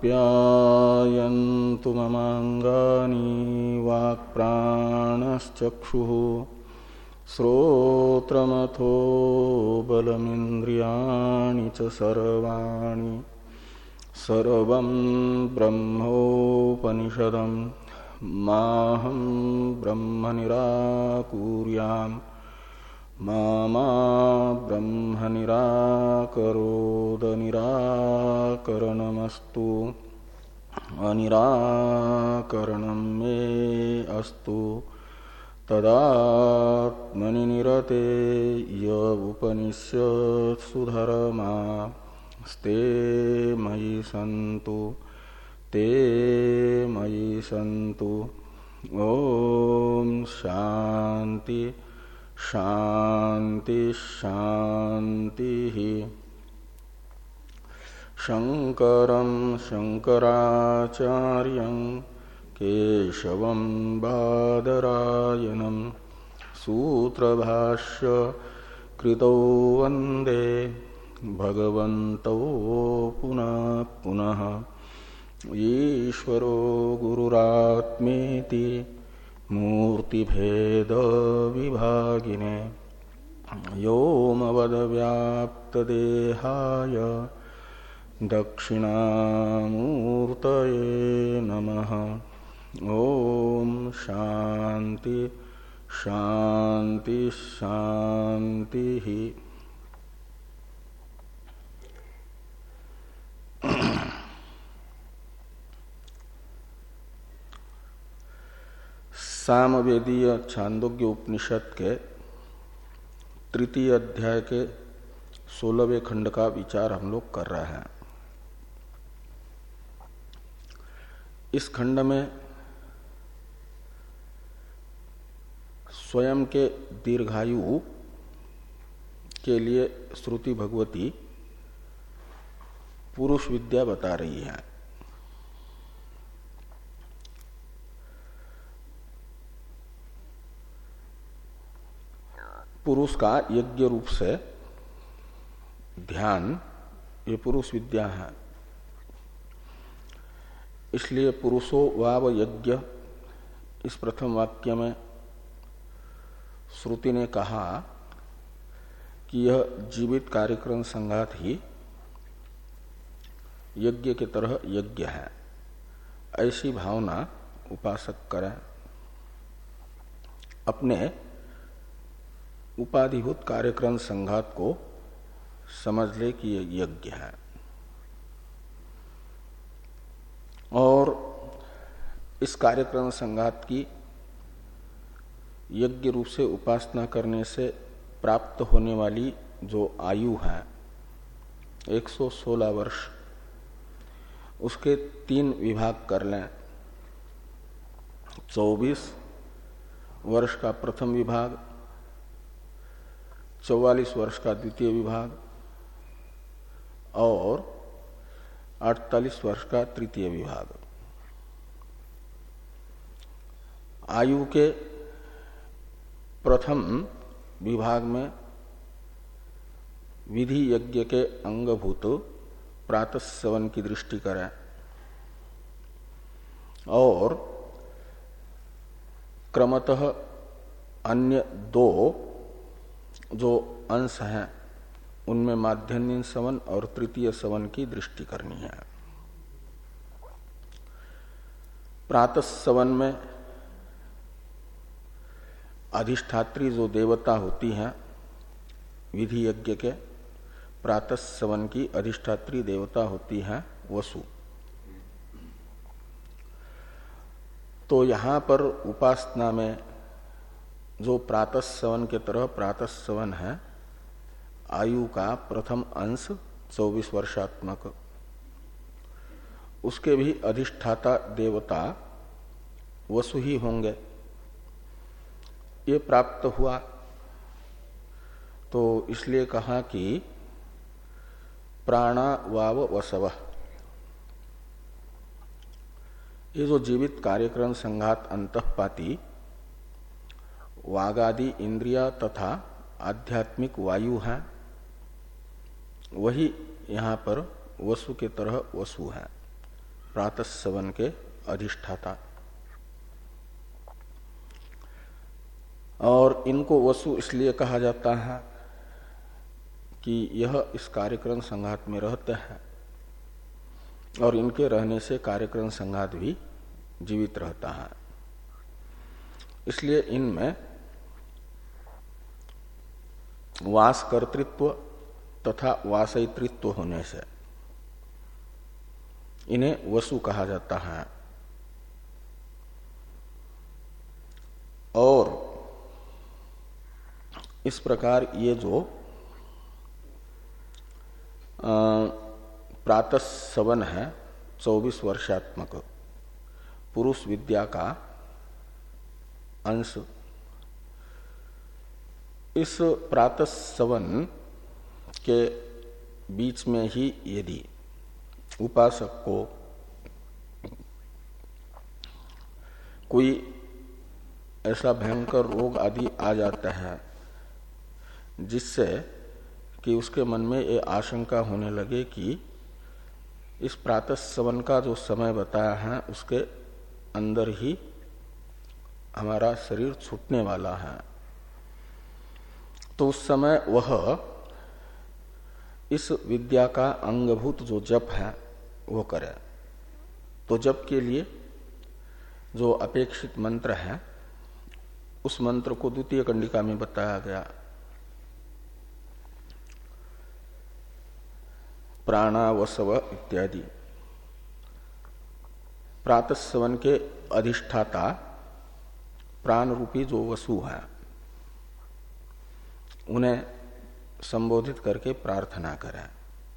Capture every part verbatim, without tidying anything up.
आप्यायन्तु ममाङ्गानि वाक्प्राणश्चक्षुः श्रोत्रमथो बलमिन्द्रियाणि च सर्वाणि सर्वं ब्रह्मोपनिषदं माहं ब्रह्म निराकुर्याम् मा मा ब्रह्म निराकरोद निराकरणमस्तु अनिराकरणं मे अस्तु तदात्मनि निरते य उपनिषत्सु धर्मा स्ते मयि सन्तु ते मयि सन्तु। ओम शांति शांति शांति। शंकरं शंकराचार्यं केशवं बादरायणं सूत्रभाष्य कृतौ वन्दे भगवन्तौ पुनः पुनः। ईश्वरो गुरुरात्मेति मूर्तिभेद विभागिने व्योमवद्व्याप्तदेहाय दक्षिणामूर्तये नमः। ओम शांति शांति शांति। सामवेदीय छांदोग्य उपनिषद के तृतीय अध्याय के सोलहवें खंड का विचार हम लोग कर रहे हैं। इस खंड में स्वयं के दीर्घायु के लिए श्रुति भगवती पुरुष विद्या बता रही है। पुरुष का यज्ञ रूप से ध्यान ये पुरुष विद्या है। इसलिए पुरुषो वाव यज्ञ इस प्रथम वाक्य में श्रुति ने कहा कि यह जीवित कार्यक्रम संघात ही यज्ञ की तरह यज्ञ है, ऐसी भावना उपासक करें। अपने उपाधिभूत कार्यक्रम संघात को समझ ले कि यह यज्ञ है और इस कार्यक्रम संघात की यज्ञ रूप से उपासना करने से प्राप्त होने वाली जो आयु है एक सौ सोलह वर्ष, उसके तीन विभाग कर लें। चौबीस वर्ष का प्रथम विभाग, चौवालीस वर्ष का द्वितीय विभाग और अड़तालीस वर्ष का तृतीय विभाग। आयु के प्रथम विभाग में विधि यज्ञ के अंगभूत प्रातःस्वन की दृष्टि करें और क्रमतः अन्य दो जो अंश हैं उनमें माध्यन्यन सवन और तृतीय सवन की दृष्टि करनी है। प्रातः सवन में अधिष्ठात्री जो देवता होती हैं विधि यज्ञ के, प्रातः सवन की अधिष्ठात्री देवता होती है वसु। तो यहां पर उपासना में जो प्रातः सवन के तरह प्रातः सवन है, आयु का प्रथम अंश चौबीस वर्षात्मक, उसके भी अधिष्ठाता देवता वसु ही होंगे। ये प्राप्त हुआ तो इसलिए कहा कि प्राणा वाव वसव, ये जो जीवित कार्यक्रम संघात अंतःपाती वागादि इंद्रिया तथा आध्यात्मिक वायु है, वही यहाँ पर वसु के तरह वसु है। प्रातःसवन के अधिष्ठाता। और इनको वसु इसलिए कहा जाता है कि यह इस कार्यक्रम संघात में रहते हैं और इनके रहने से कार्यक्रम संघात भी जीवित रहता है। इसलिए इनमें वास कर्तृत्व तथा वासयित्व होने से इन्हें वसु कहा जाता है। और इस प्रकार ये जो प्रातःसवन है चौबीस वर्षात्मक पुरुष विद्या का अंश, इस प्रातःसवन के बीच में ही यदि उपासक को कोई ऐसा भयंकर रोग आदि आ जाता है जिससे कि उसके मन में ये आशंका होने लगे कि इस प्रातःसवन का जो समय बताया है उसके अंदर ही हमारा शरीर छूटने वाला है, तो उस समय वह इस विद्या का अंगभूत जो जप है वो करे। तो जप के लिए जो अपेक्षित मंत्र है उस मंत्र को द्वितीय कंडिका में बताया गया, प्राणावसव इत्यादि। प्रातःसवन के अधिष्ठाता प्राण रूपी जो वसु है उन्हें संबोधित करके प्रार्थना करें,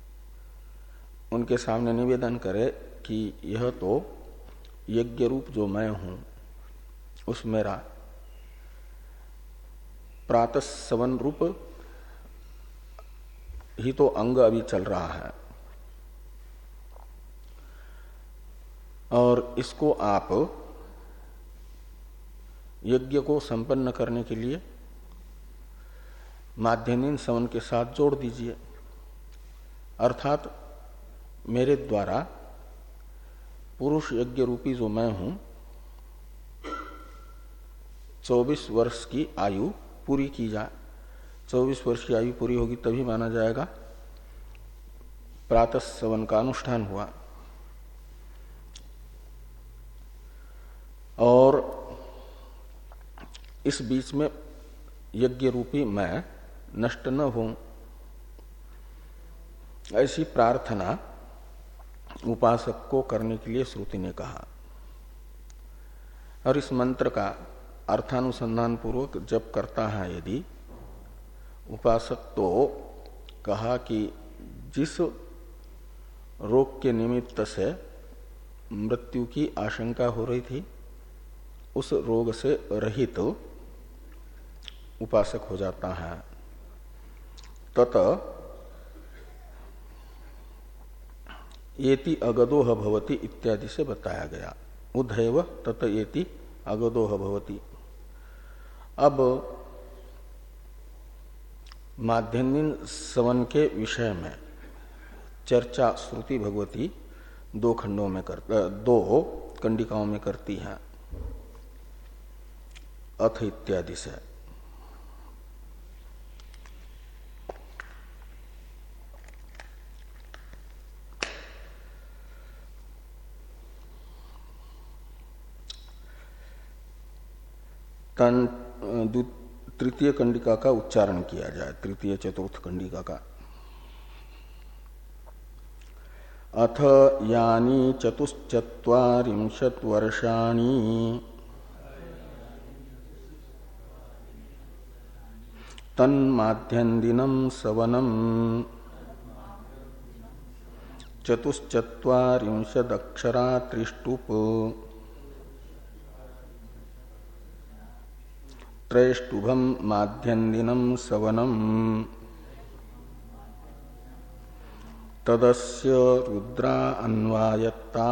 उनके सामने निवेदन करे कि यह तो यज्ञ रूप जो मैं हूं उस मेरा प्रातःसवन रूप ही तो अंग अभी चल रहा है और इसको आप यज्ञ को संपन्न करने के लिए माध्यनिन सवन के साथ जोड़ दीजिए। अर्थात मेरे द्वारा पुरुष यज्ञ रूपी जो मैं हूं चौबीस वर्ष की आयु पूरी की जाए। चौबीस वर्ष की आयु पूरी होगी तभी माना जाएगा प्रातःसवन का अनुष्ठान हुआ। और इस बीच में यज्ञ रूपी मैं नष्ट न हूं, ऐसी प्रार्थना उपासक को करने के लिए श्रुति ने कहा। और इस मंत्र का अर्थानुसंधान पूर्वक जप करता है यदि उपासक, तो कहा कि जिस रोग के निमित्त से मृत्यु की आशंका हो रही थी उस रोग से रहित तो उपासक हो जाता है। तत येति अगदोह भवति इत्यादि से बताया गया। उधैव तत येति अगदोह भवति। अब माध्यनिन सवन के विषय में चर्चा श्रुति भगवती दो खंडों में कर दो कंडिकाओं में करती है, अथ इत्यादि से। तृतीय कंडिका का उच्चारण किया जाए, तृतीय चतुर्थ कंडिका का। अथ यानी चतुश्चत्वारिंशत् वर्षाणि तन्माध्यन्दिनं सवनं चतुश्चत्वारिंशदक्षरा त्रिष्टुप त्रैष्टुभम माध्यन्दिनं सवनं तदस्य रुद्रा अन्वायत्ता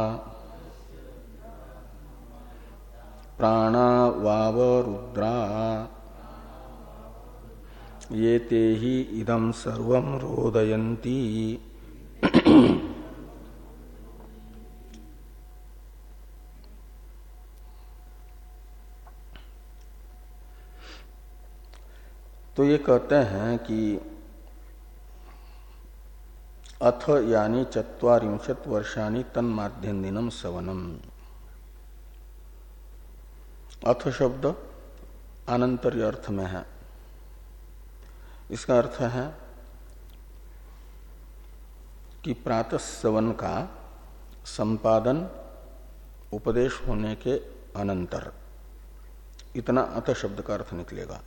प्राणा वाव रुद्रा ये ते ही इदं सर्वं रोदयन्ति तो ये कहते हैं कि अथ यानी चत्वारिंशत वर्षाणि तन्माध्यन्दिनम सवनम। अथ शब्द अनंतर्य अर्थ में है। इसका अर्थ है कि प्रातः सवन का संपादन उपदेश होने के अनंतर, इतना अथ शब्द का अर्थ निकलेगा।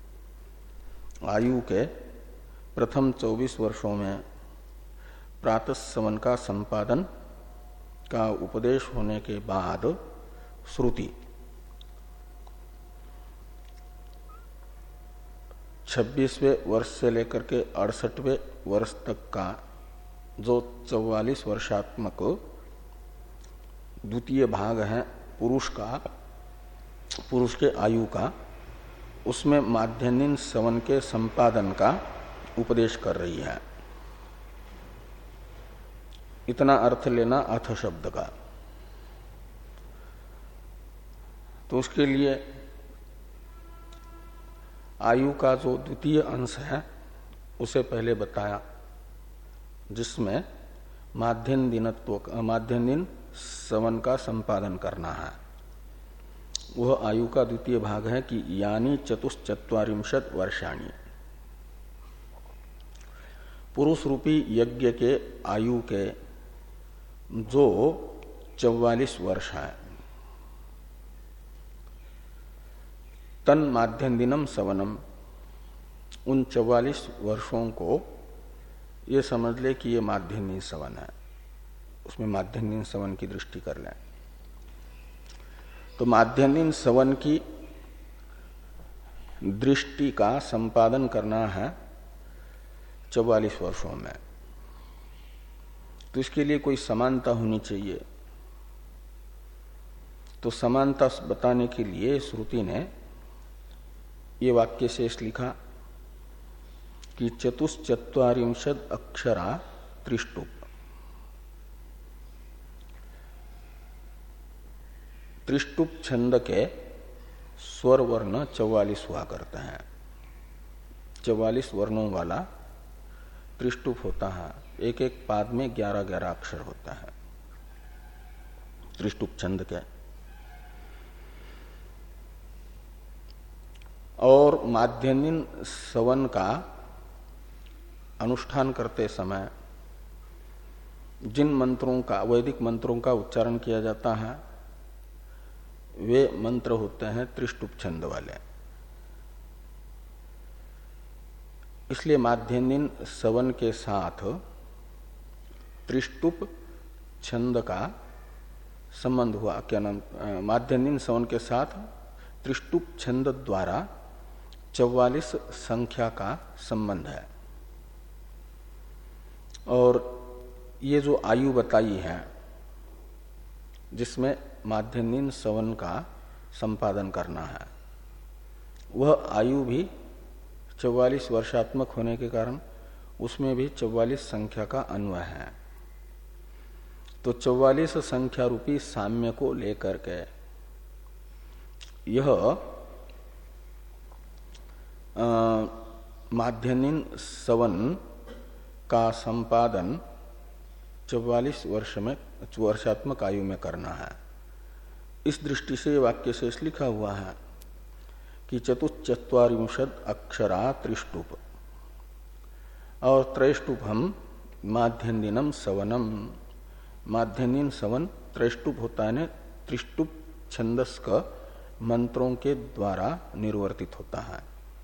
आयु के प्रथम चौबीस वर्षों में प्रातः सवन का संपादन का उपदेश होने के बाद श्रुति छब्बीसवें वर्ष से लेकर के अड़सठवें वर्ष तक का जो चौवालीस वर्षात्मक द्वितीय भाग है पुरुष का, पुरुष के आयु का, उसमें माध्यन्दिन सवन के संपादन का उपदेश कर रही है। इतना अर्थ लेना अथ शब्द का। तो उसके लिए आयु का जो द्वितीय अंश है उसे पहले बताया, जिसमें माध्यन दिनत्व माध्यन्दिन सवन का संपादन करना है। वह आयु का द्वितीय भाग है कि यानी चतुश्चत्वारिंशत वर्षाणी। पुरुष रूपी यज्ञ के आयु के जो चौवालीस वर्ष है, तन माध्यन्दिनम सवनम, उन चौवालीस वर्षों को ये समझ ले कि ये माध्यन्दिन सवन है, उसमें माध्यन्दिन सवन की दृष्टि कर लें। तो माध्यन्दिन सवन की दृष्टि का संपादन करना है चौवालीस वर्षों में, तो इसके लिए कोई समानता होनी चाहिए। तो समानता बताने के लिए श्रुति ने ये वाक्य शेष लिखा कि चतुश्चत्वारिंशद अक्षरा त्रिष्टुप। त्रिष्टुप छंद के स्वर वर्ण चौवालीस हुआ करते हैं। चौवालीस वर्णों वाला त्रिष्टुप होता है। एक एक पाद में ग्यारह ग्यारह अक्षर होता है त्रिष्टुप छंद के। और माध्यन्दिन सवन का अनुष्ठान करते समय जिन मंत्रों का, वैदिक मंत्रों का उच्चारण किया जाता है, वे मंत्र होते हैं त्रिष्टुप छंद वाले। इसलिए माध्यन्दिन सवन के साथ त्रिष्टुप छंद का संबंध हुआ। क्या नाम? माध्यन्दिन सवन के साथ त्रिष्टुप छंद द्वारा चौवालीस संख्या का संबंध है। और ये जो आयु बताई है जिसमें माध्यन्दिन सवन का संपादन करना है, वह आयु भी चौवालीस वर्षात्मक होने के कारण उसमें भी चौवालीस संख्या का अन्वय है। तो चौवालीस संख्या रूपी साम्य को लेकर के यह माध्यन्दिन सवन का संपादन चौवालीस वर्ष में वर्षात्मक आयु में करना है। इस दृष्टि से वाक्य शेष लिखा हुआ है कि चतुश्चत्वारिंशद अक्षरा त्रिष्टुप, और त्रैष्टुप हम माध्यन्दिनम सवनम। माध्यन्दिन सवन त्रैष्टुप होता है, त्रिष्टुप छंदस का मंत्रों के द्वारा निर्वर्तित होता है।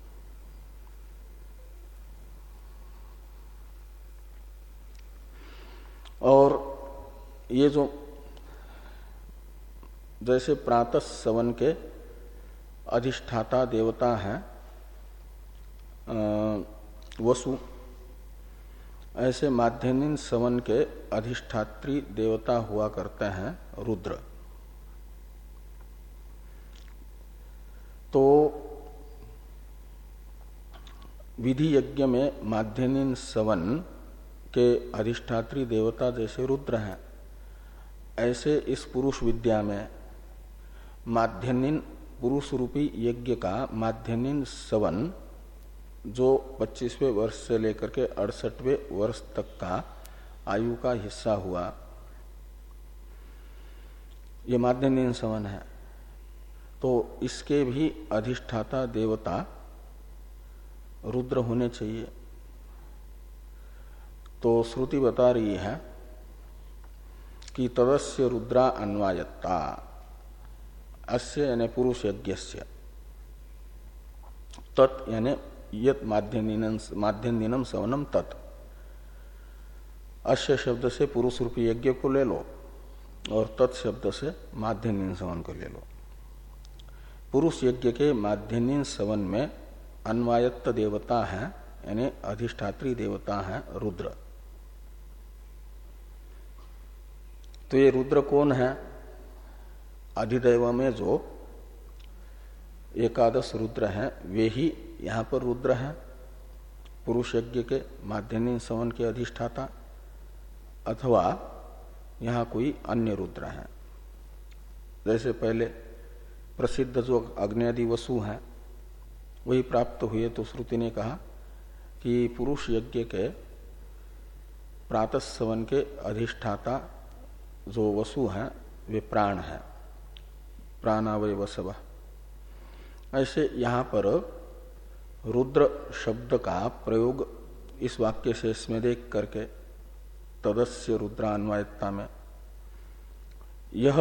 और ये जो जैसे प्रातः सवन के अधिष्ठाता देवता है वसु, ऐसे माध्यन्दिन सवन के अधिष्ठात्री देवता हुआ करते हैं रुद्र। तो विधि यज्ञ में माध्यन्दिन सवन के अधिष्ठात्री देवता जैसे रुद्र हैं, ऐसे इस पुरुष विद्या में माध्यन्दिन पुरुष रूपी यज्ञ का माध्यन्दिन सवन जो पच्चीसवें वर्ष से लेकर के अड़सठवें वर्ष तक का आयु का हिस्सा हुआ, ये माध्यन्यन सवन है, तो इसके भी अधिष्ठाता देवता रुद्र होने चाहिए। तो श्रुति बता रही है कि तदस्य रुद्रा अन्वायत्ता, अस्य यानी पुरुष यज्ञस्य, तत् यानी यत माध्यन्दिनम सवनम तत्, अस्य शब्द से पुरुष रूपी यज्ञ को ले लो और तत् शब्द से माध्यन्दिन सवन को ले लो। पुरुष यज्ञ के माध्यन्दिन सवन में अन्वायत्त देवता है, यानी अधिष्ठात्री देवता है रुद्र। तो ये रुद्र कौन है? अधिदैव में जो एकादश रुद्र हैं वे ही यहाँ पर रुद्र हैं, पुरुष यज्ञ के माध्यन्दिन सवन के अधिष्ठाता, अथवा यहाँ कोई अन्य रुद्र हैं। जैसे पहले प्रसिद्ध जो अग्नि वसु हैं वही प्राप्त हुए, तो श्रुति ने कहा कि पुरुष यज्ञ के प्रातःसवन के अधिष्ठाता जो वसु हैं वे प्राण हैं, प्राणावय वसव। ऐसे यहाँ पर रुद्र शब्द का प्रयोग इस वाक्य से इसमें देख करके तदस्य रुद्रान्वायत्ता में यह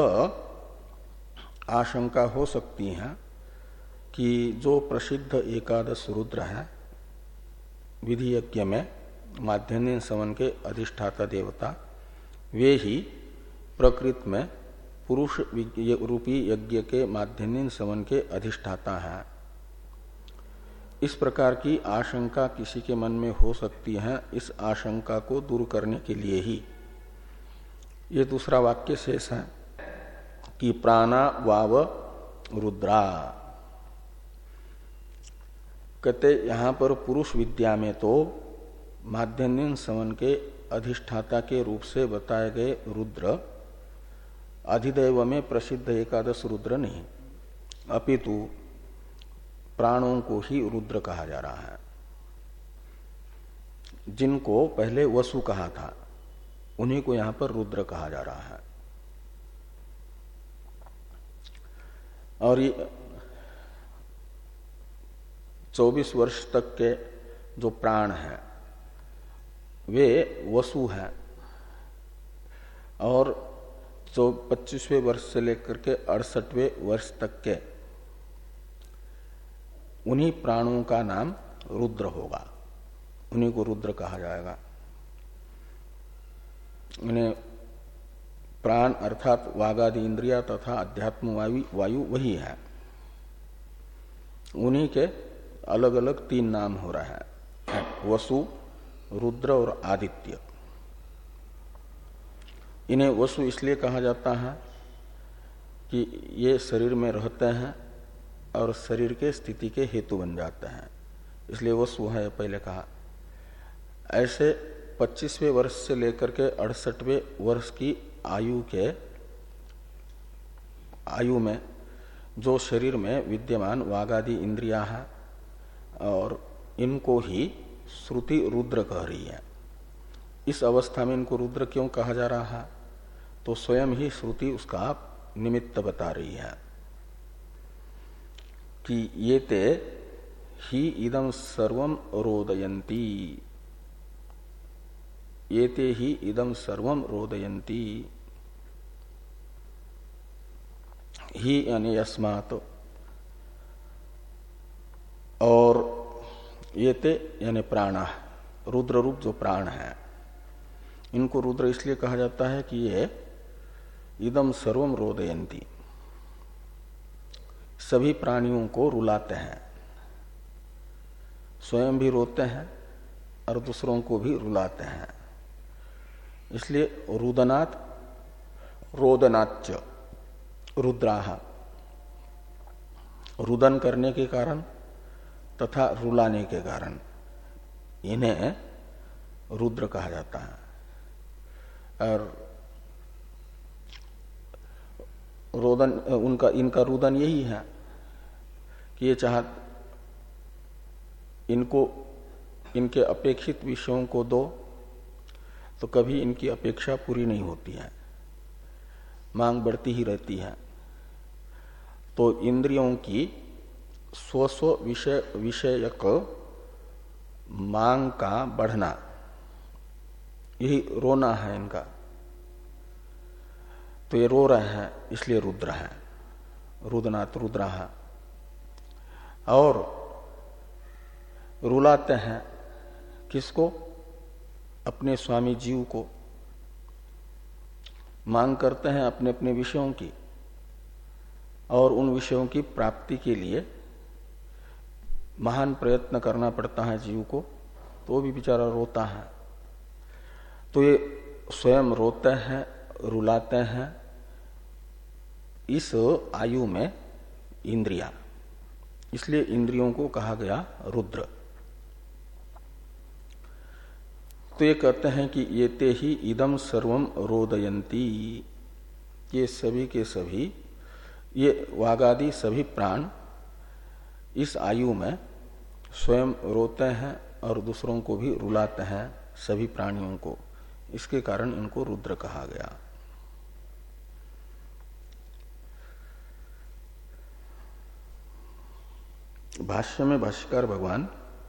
आशंका हो सकती है कि जो प्रसिद्ध एकादश रुद्र है विधि यज्ञ में माध्यन्दिन सवन के अधिष्ठाता देवता, वे ही प्रकृत में पुरुष रूपी यज्ञ के माध्यन्दिन सवन के अधिष्ठाता है। इस प्रकार की आशंका किसी के मन में हो सकती है। इस आशंका को दूर करने के लिए ही ये दूसरा वाक्य शेष है कि प्राणा वाव रुद्रा। कहते यहाँ पर पुरुष विद्या में तो माध्यन्दिन सवन के अधिष्ठाता के रूप से बताए गए रुद्र अधिदैव में प्रसिद्ध एकादश रुद्र नहीं, अपितु प्राणों को ही रुद्र कहा जा रहा है। जिनको पहले वसु कहा था उन्हीं को यहां पर रुद्र कहा जा रहा है। और ये चौबीस वर्ष तक के जो प्राण हैं वे वसु हैं, और जो पच्चीसवें वर्ष से लेकर के अड़सठवें वर्ष तक के उन्हीं प्राणों का नाम रुद्र होगा, उन्हीं को रुद्र कहा जाएगा। इन्हें प्राण अर्थात वागादि इंद्रिया तथा अध्यात्म वायु वायु वही है, उन्हीं के अलग अलग तीन नाम हो रहा है, वसु, रुद्र और आदित्य। इन्हें वसु इसलिए कहा जाता है कि ये शरीर में रहते हैं और शरीर के स्थिति के हेतु बन जाते हैं, इसलिए वसु है पहले कहा। ऐसे पच्चीसवें वर्ष से लेकर के अड़सठवें वर्ष की आयु के आयु में जो शरीर में विद्यमान वागादि इंद्रिया है और इनको ही श्रुति रुद्र कह रही है। इस अवस्था में इनको रुद्र क्यों कहा जा रहा है? तो स्वयं ही श्रुति उसका निमित्त बता रही है कि ये ते ही इदम सर्वम रोदयंती, ये ते ही इदम सर्वम रोदयंती, ही यानी यस्मात्, और ये ते यानी प्राण, रुद्र रूप जो प्राण है, इनको रुद्र इसलिए कहा जाता है कि ये इदम सर्वम रोदयंती, सभी प्राणियों को रुलाते हैं, स्वयं भी रोते हैं और दूसरों को भी रुलाते हैं। इसलिए रुदनात् रोदनाच्च रुद्राः, रुदन करने के कारण तथा रुलाने के कारण इन्हें रुद्र कहा जाता है। और रोदन उनका इनका रुदन यही है कि ये चाह इनको इनके अपेक्षित विषयों को दो तो कभी इनकी अपेक्षा पूरी नहीं होती है, मांग बढ़ती ही रहती है। तो इंद्रियों की स्व स्व विषय विषयक मांग का बढ़ना, यही रोना है इनका। तो ये रो रहे हैं इसलिए रुद्र है, रुदनाथ रुद्रा है। और रुलाते हैं किसको? अपने स्वामी जीव को। मांग करते हैं अपने अपने विषयों की, और उन विषयों की प्राप्ति के लिए महान प्रयत्न करना पड़ता है जीव को, तो वो भी बेचारा रोता है। तो ये स्वयं रोते हैं, रुलाते हैं इस आयु में इंद्रिया, इसलिए इंद्रियों को कहा गया रुद्र। तो ये कहते हैं कि ये ते ही इदम सर्वम रोदयंती, ये सभी के सभी, ये वागादि सभी प्राण इस आयु में स्वयं रोते हैं और दूसरों को भी रुलाते हैं, सभी प्राणियों को। इसके कारण इनको रुद्र कहा गया। भाष्य में भाष्यकार भगवान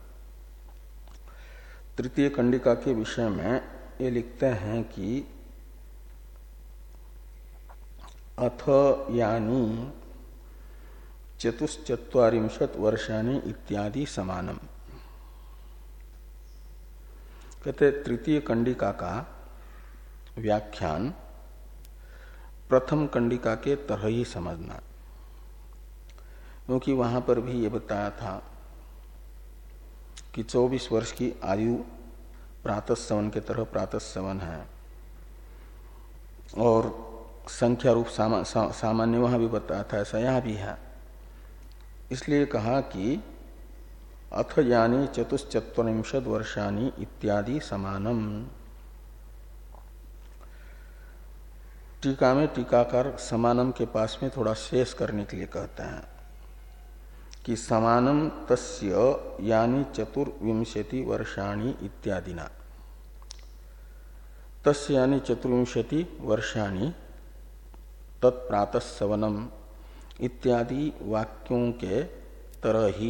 तृतीय कंडिका के विषय में ये लिखते हैं कि अथ यानी चतुश्चत्वारिंशत वर्षाणि इत्यादि समानम। कहते तृतीय कंडिका का व्याख्यान प्रथम कंडिका के तरह ही समझना, क्योंकि वहां पर भी ये बताया था कि चौबीस वर्ष की आयु प्रातःस्सवन के तरह प्रातःस्सवन है, और संख्या रूप सामा, सा, सामान्य वहां भी बताया था, ऐसा यहां भी है। इसलिए कहा कि अथ यानी चतुश्चत्वारिंशद वर्षाणि इत्यादि समानम। टीका में टीकाकार समानम के पास में थोड़ा शेष करने के लिए कहते हैं कि समानम तस्य यानी चतुर्विंशति वर्षाणि इत्यादिना। तस्य यानी चतुर्विंशति वर्षाणि तत्प्रातःस्सवनम इत्यादि वाक्यों के तरह ही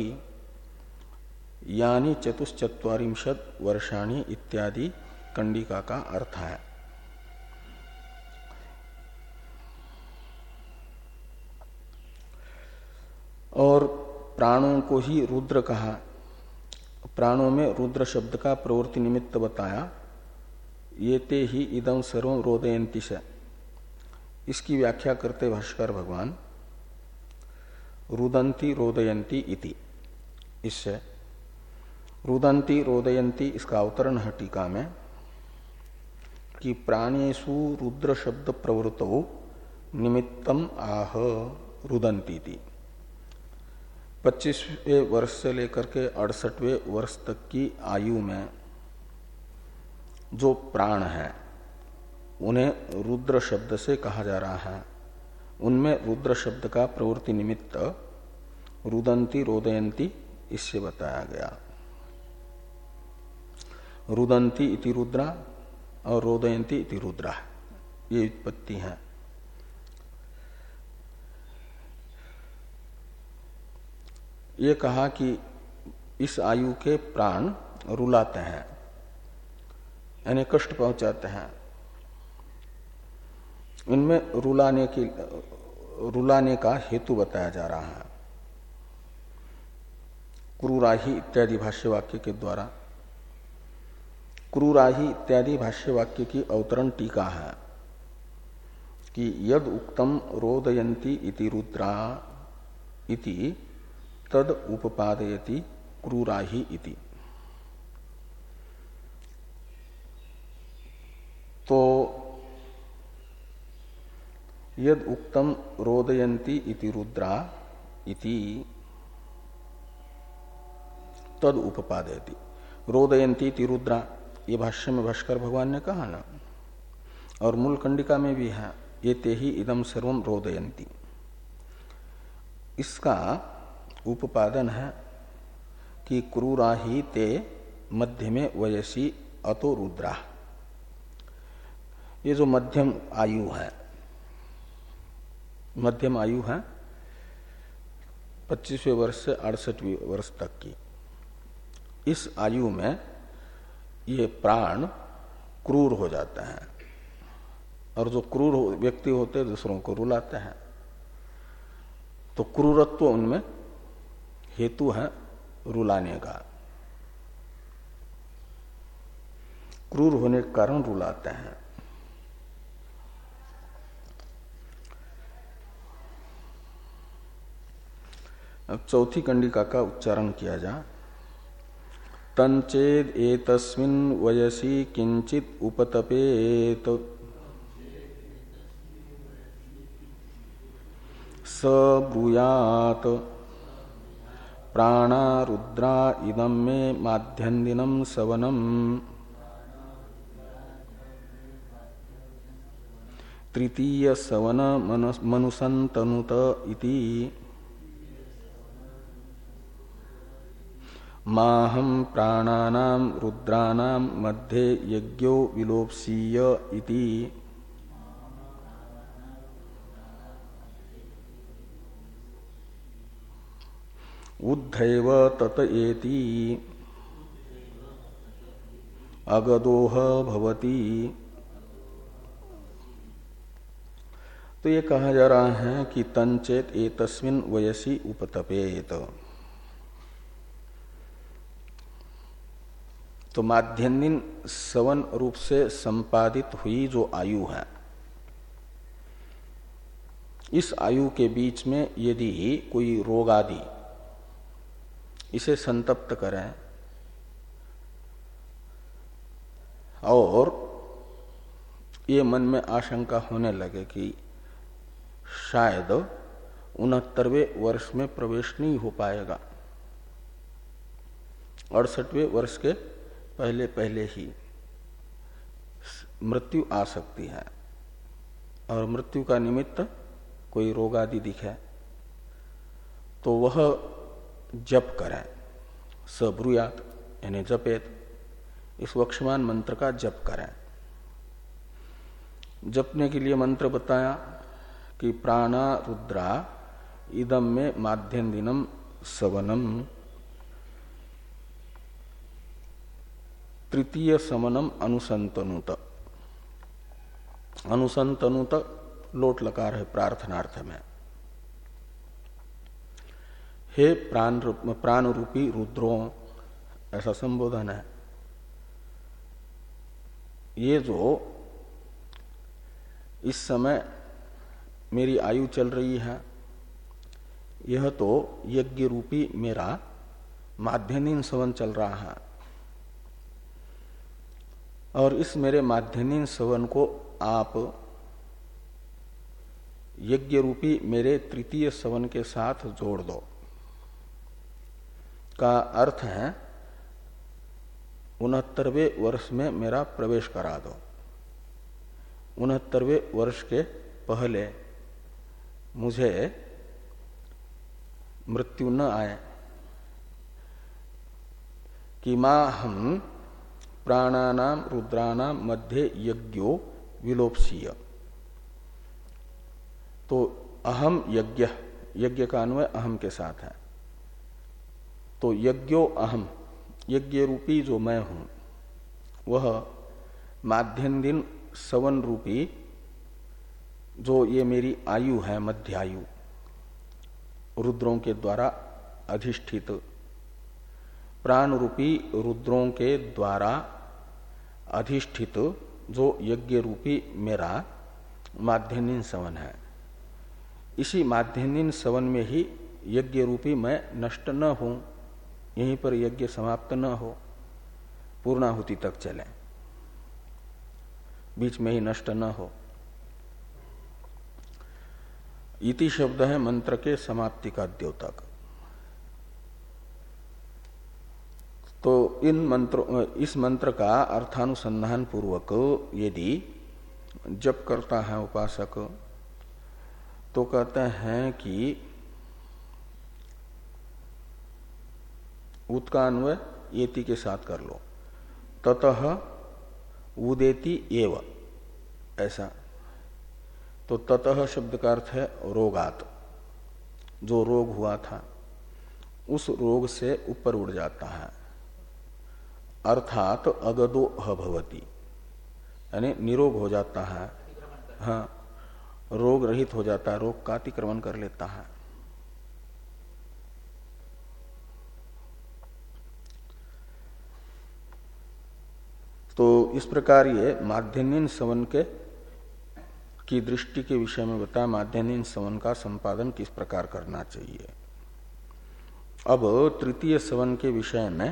यानी चतुश्चत्वारिंशत वर्षाणि इत्यादि कंडिका का अर्थ है। और प्राणों को ही रुद्र कहा। प्राणों में रुद्र शब्द का प्रवृत्ति निमित्त बताया, ये ते ही इदं सर्वं रोदयन्ति से। इसकी व्याख्या करते भाष्कर भगवान रुदन्ति रोदयन्ति इति, इससे रुदन्ति रोदयन्ति इसका अवतरण है टीका में कि प्राणेषु रुद्र शब्द प्रवृत्तौ निमित्तम आह रुदन्ति इति। पच्चीसवें वर्ष से लेकर के अड़सठवें वर्ष तक की आयु में जो प्राण है उन्हें रुद्र शब्द से कहा जा रहा है। उनमें रुद्र शब्द का प्रवृत्ति निमित्त रुदन्ति रोदयन्ति इससे बताया गया। रुदन्ति इति रुद्रा और रोदयन्ति इति रुद्रा, ये उत्पत्ति है। ये कहा कि इस आयु के प्राण रुलाते हैं, यानी कष्ट पहुंचाते हैं। इनमें रुलाने की रुलाने का हेतु बताया जा रहा है क्रूराही इत्यादि भाष्य वाक्य के द्वारा। क्रूराही इत्यादि भाष्य वाक्य की अवतरण टीका है कि यद उक्तम रोदयन्ति इति रुद्रा इति तद उपपादयति क्रूराही इति। तो यद उक्तम रोदयन्ति इति रुद्रा इति तद उपपादयति। रोदयन्ति इति रुद्रा ये भाष्य में भाष्कर भगवान ने कहा ना, और मूल कंडिका में भी है ये ते ही इदम सर्वम रोदयन्ति। इसका उपादन है कि क्रूरा ही ते मध्य में वयसी अतो रुद्रा। ये जो मध्यम आयु है, मध्यम आयु है पच्चीसवें वर्ष से अड़सठवीं वर्ष तक की, इस आयु में ये प्राण क्रूर हो जाते हैं और जो क्रूर व्यक्ति होते हैं दूसरों को रुलाते हैं। तो क्रूरत्व उनमें हेतु है रुलाने का, क्रूर होने के कारण रुलाते हैं। अब चौथी कंडिका का उच्चारण किया जा। तंचेद एतस्मिन् वयसि किंचित उपतपेत स ब्रूयात् प्राणा रुद्रा इदं मे माध्यन्दिनं सवनम् तृतीय सवन मनुसंतनुत इति माहं प्राणानां रुद्राणां मध्ये यज्ञो विलोप्सीय इति उद्धैव तत एति अगदोह भवति। तो ये कहा जा रहा है कि तंचेत एतस्मिन् वयसि उपतपेत। तो माध्यन्दिन सवन रूप से संपादित हुई जो आयु है, इस आयु के बीच में यदि कोई रोग आदि इसे संतप्त करें और ये मन में आशंका होने लगे कि शायद उनहत्तरवें वर्ष में प्रवेश नहीं हो पाएगा, अड़सठवें वर्ष के पहले पहले ही मृत्यु आ सकती है और मृत्यु का निमित्त कोई रोग आदि दिखे, तो वह जप करें, सब्रूयात यानी जपेत, इस वक्षमान मंत्र का जप करें। जपने के लिए मंत्र बताया कि प्राणा रुद्रा इदम में माध्यन्दिनम सवनम तृतीय समनम अनुसंतनुत। अनुसंतनुत लोट लकार है प्रार्थनार्थ में। हे प्राण प्राण रूपी रुद्रों, ऐसा संबोधन है। ये जो इस समय मेरी आयु चल रही है, यह तो यज्ञ रूपी मेरा माध्यन्दिन सवन चल रहा है और इस मेरे माध्यन्दिन सवन को आप यज्ञ रूपी मेरे तृतीय सवन के साथ जोड़ दो। का अर्थ है उनहत्तरवें वर्ष में मेरा प्रवेश करा दो। उनहत्तरवें वर्ष के पहले मुझे मृत्यु न आए कि मां हम प्राणानाम रुद्रानाम मध्य यज्ञो विलोप्सीय। तो अहम यज्ञ, यज्ञ का अन्वय अहम के साथ है। तो यज्ञो अहम, यज्ञ रूपी जो मैं हूं वह माध्यन्दिन सवन रूपी जो ये मेरी आयु है, मध्य आयु, रुद्रों के द्वारा अधिष्ठित, प्राण रूपी रुद्रों के द्वारा अधिष्ठित जो यज्ञ रूपी मेरा माध्यन्दिन सवन है, इसी माध्यन्दिन सवन में ही यज्ञ रूपी मैं नष्ट न हूं, यहीं पर यज्ञ समाप्त न हो, पूर्णाहुति तक चले, बीच में ही नष्ट न हो। इति शब्द है मंत्र के समाप्ति का द्योतक। तो इन मंत्र इस मंत्र का अर्थानुसंधान पूर्वक यदि जप करता है उपासक, तो कहते हैं कि उत का अन्वय एति के साथ कर लो। ततः उदेति एव, ऐसा। तो ततः शब्द का अर्थ है रोगात, जो रोग हुआ था उस रोग से ऊपर उड़ जाता है, अर्थात अगदो भवति, यानी निरोग हो जाता है। हाँ, रोग रहित हो जाता है, रोग का अतिक्रमण कर लेता है। तो इस प्रकार ये माध्यन्यन सवन के की दृष्टि के विषय में बताया, माध्यन्यन सवन का संपादन किस प्रकार करना चाहिए। अब तृतीय सवन के विषय में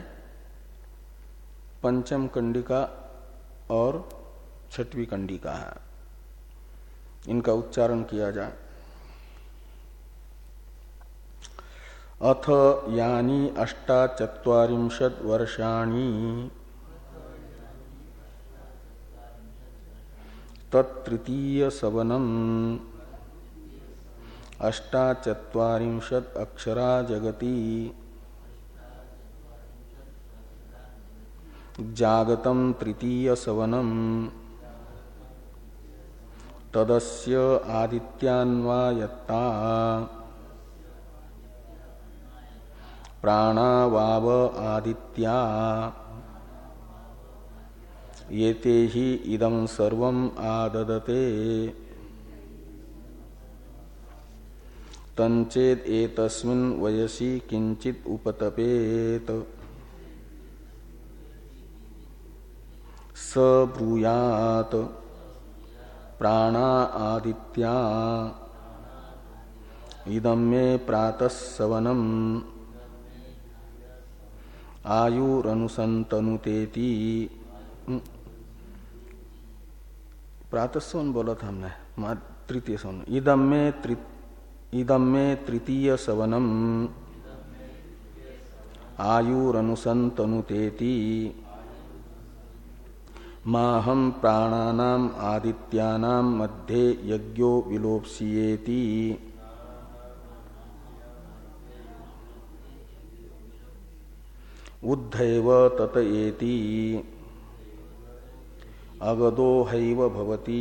पंचम कंडिका और छठवीं कंडिका है, इनका उच्चारण किया जाए। अथ यानी अष्टाचत्वारिंशत् वर्षाणि तत्तृतीय सवनम अष्टाचत्वारिंशत् अक्षरा जगति जागतम तृतीय सवनम तदस्य आदित्यान्वा यत्ता प्राणावाव आदित्या येते ही इदं सर्वं आददते तंचेद एतस्मिन् वयसि किंचित उपतपेत स ब्रूयात् प्राणा आदित्या इदं मे प्रातः सवनम् आयुरनुसंतनुतेति। प्रातः सवन बोला था हमने, तृतीय सवन। इदं मे त्रि इदं मे तृतीय सवनम आयुरनुसंतनुतेति माहम प्राणानाम आदित्यानाम मध्ये यज्ञो विलोप्स्येति। उद्धैव ततएति अगदो हैव भवति।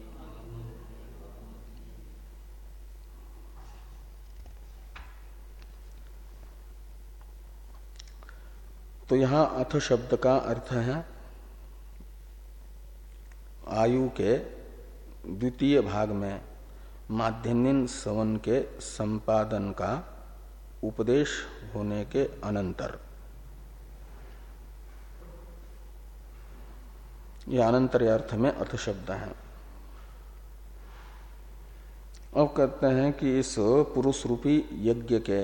तो यहां अथ शब्द का अर्थ है आयु के द्वितीय भाग में माध्यन्यन सवन के संपादन का उपदेश होने के अनंतर, यह अनंतर अर्थ में अथ शब्द है। अब कहते हैं कि इस पुरुष रूपी यज्ञ के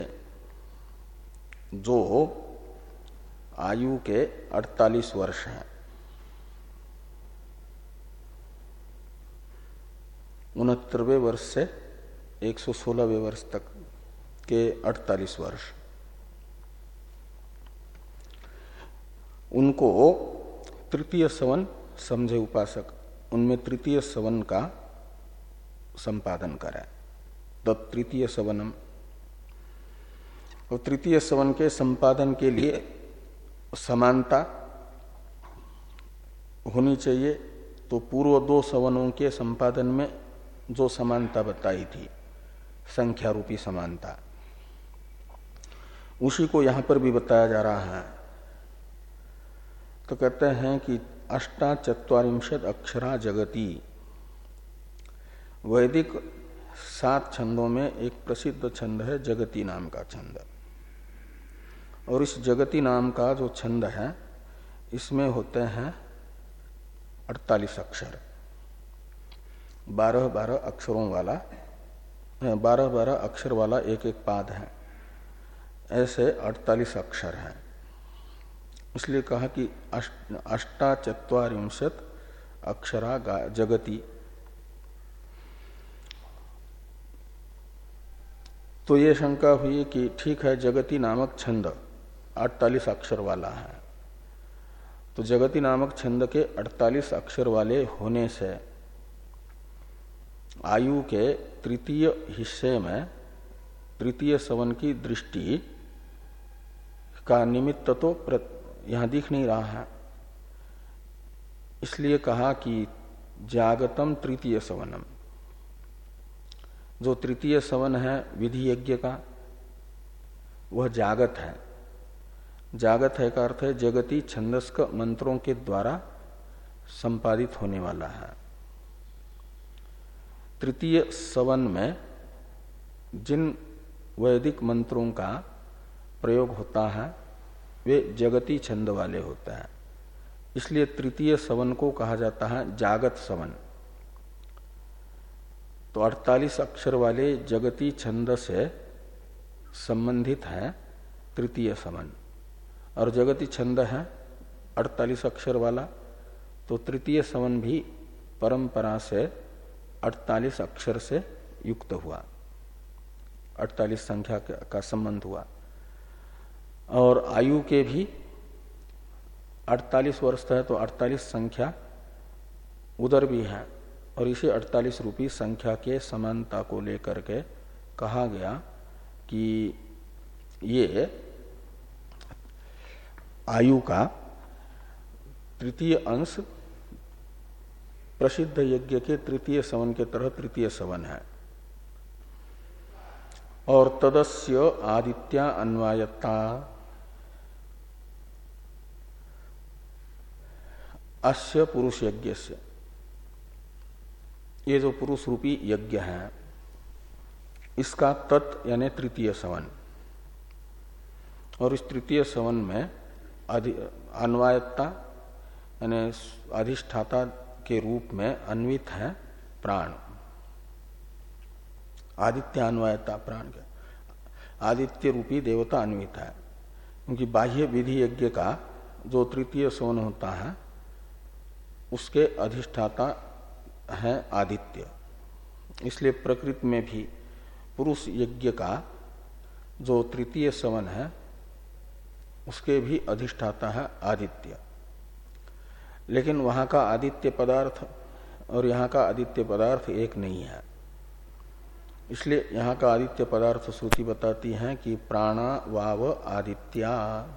जो आयु के अड़तालीस वर्ष हैं, उनहत्तरवें वर्ष से एक सौ सोलहवें वर्ष तक के अड़तालीस वर्ष, उनको तृतीय सवन समझे उपासक, उनमें तृतीय सवन का संपादन कराए। तत् तृतीय सवनम, और तृतीय सवन के संपादन के लिए समानता होनी चाहिए। तो पूर्व दो सवनों के संपादन में जो समानता बताई थी, संख्या रूपी समानता, उसी को यहां पर भी बताया जा रहा है। तो कहते हैं कि अष्टाचत्वारिंशत् अक्षरा जगति, वैदिक सात छंदों में एक प्रसिद्ध छंद है जगति नाम का छंद, और इस जगति नाम का जो छंद है इसमें होते हैं अड़तालीस अक्षर, बारह बारह अक्षरों वाला, बारह बारह अक्षर वाला एक एक पाद है, ऐसे अड़तालीस अक्षर हैं। इसलिए कहा कि अष्टाचत्वारिंशत् अक्षरा जगति। तो ये शंका हुई कि ठीक है, जगति नामक छंद अड़तालीस अक्षर वाला है, तो जगति नामक छंद के अड़तालीस अक्षर वाले होने से आयु के तृतीय हिस्से में तृतीय सवन की दृष्टि का निमित्त तो यहां दिख नहीं रहा है, इसलिए कहा कि जागतम तृतीय सवनम, जो तृतीय सवन है विधि यज्ञ का वह जागत है। जागत है का अर्थ है जगती छंदस्क मंत्रों के द्वारा संपादित होने वाला है। तृतीय सवन में जिन वैदिक मंत्रों का प्रयोग होता है वे जगती छंद वाले होते हैं, इसलिए तृतीय सवन को कहा जाता है जागत सवन। तो अड़तालीस अक्षर वाले जगती छंद से संबंधित है तृतीय सवन, और जगती छंद है अड़तालीस अक्षर वाला, तो तृतीय सवन भी परंपरा से अड़तालीस अक्षर से युक्त हुआ, अड़तालीस संख्या का संबंध हुआ। और आयु के भी अड़तालीस वर्ष है तो अड़तालीस संख्या उधर भी है, और इसे अड़तालीस रूपी संख्या के समानता को लेकर के कहा गया कि ये आयु का तृतीय अंश प्रसिद्ध यज्ञ के तृतीय सवन के तरह तृतीय सवन है। और तदस्य आदित्या अन्वायता अस्य पुरुष यज्ञ से, ये जो पुरुष रूपी यज्ञ है इसका तत् यानी तृतीय सवन, और इस तृतीय सवन में अन्वायत्ता यानी अधिष्ठाता के रूप में अन्वित है प्राण, आदित्य अन्वायता प्राण के आदित्य रूपी देवता अन्वित है, क्योंकि बाह्य विधि यज्ञ का जो तृतीय सवन होता है उसके अधिष्ठाता है आदित्य, इसलिए प्रकृति में भी पुरुष यज्ञ का जो तृतीय सवन है उसके भी अधिष्ठाता है आदित्य। लेकिन वहां का आदित्य पदार्थ और यहाँ का आदित्य पदार्थ एक नहीं है, इसलिए यहाँ का आदित्य पदार्थ श्रुति बताती है कि प्राणा वाव आदित्या,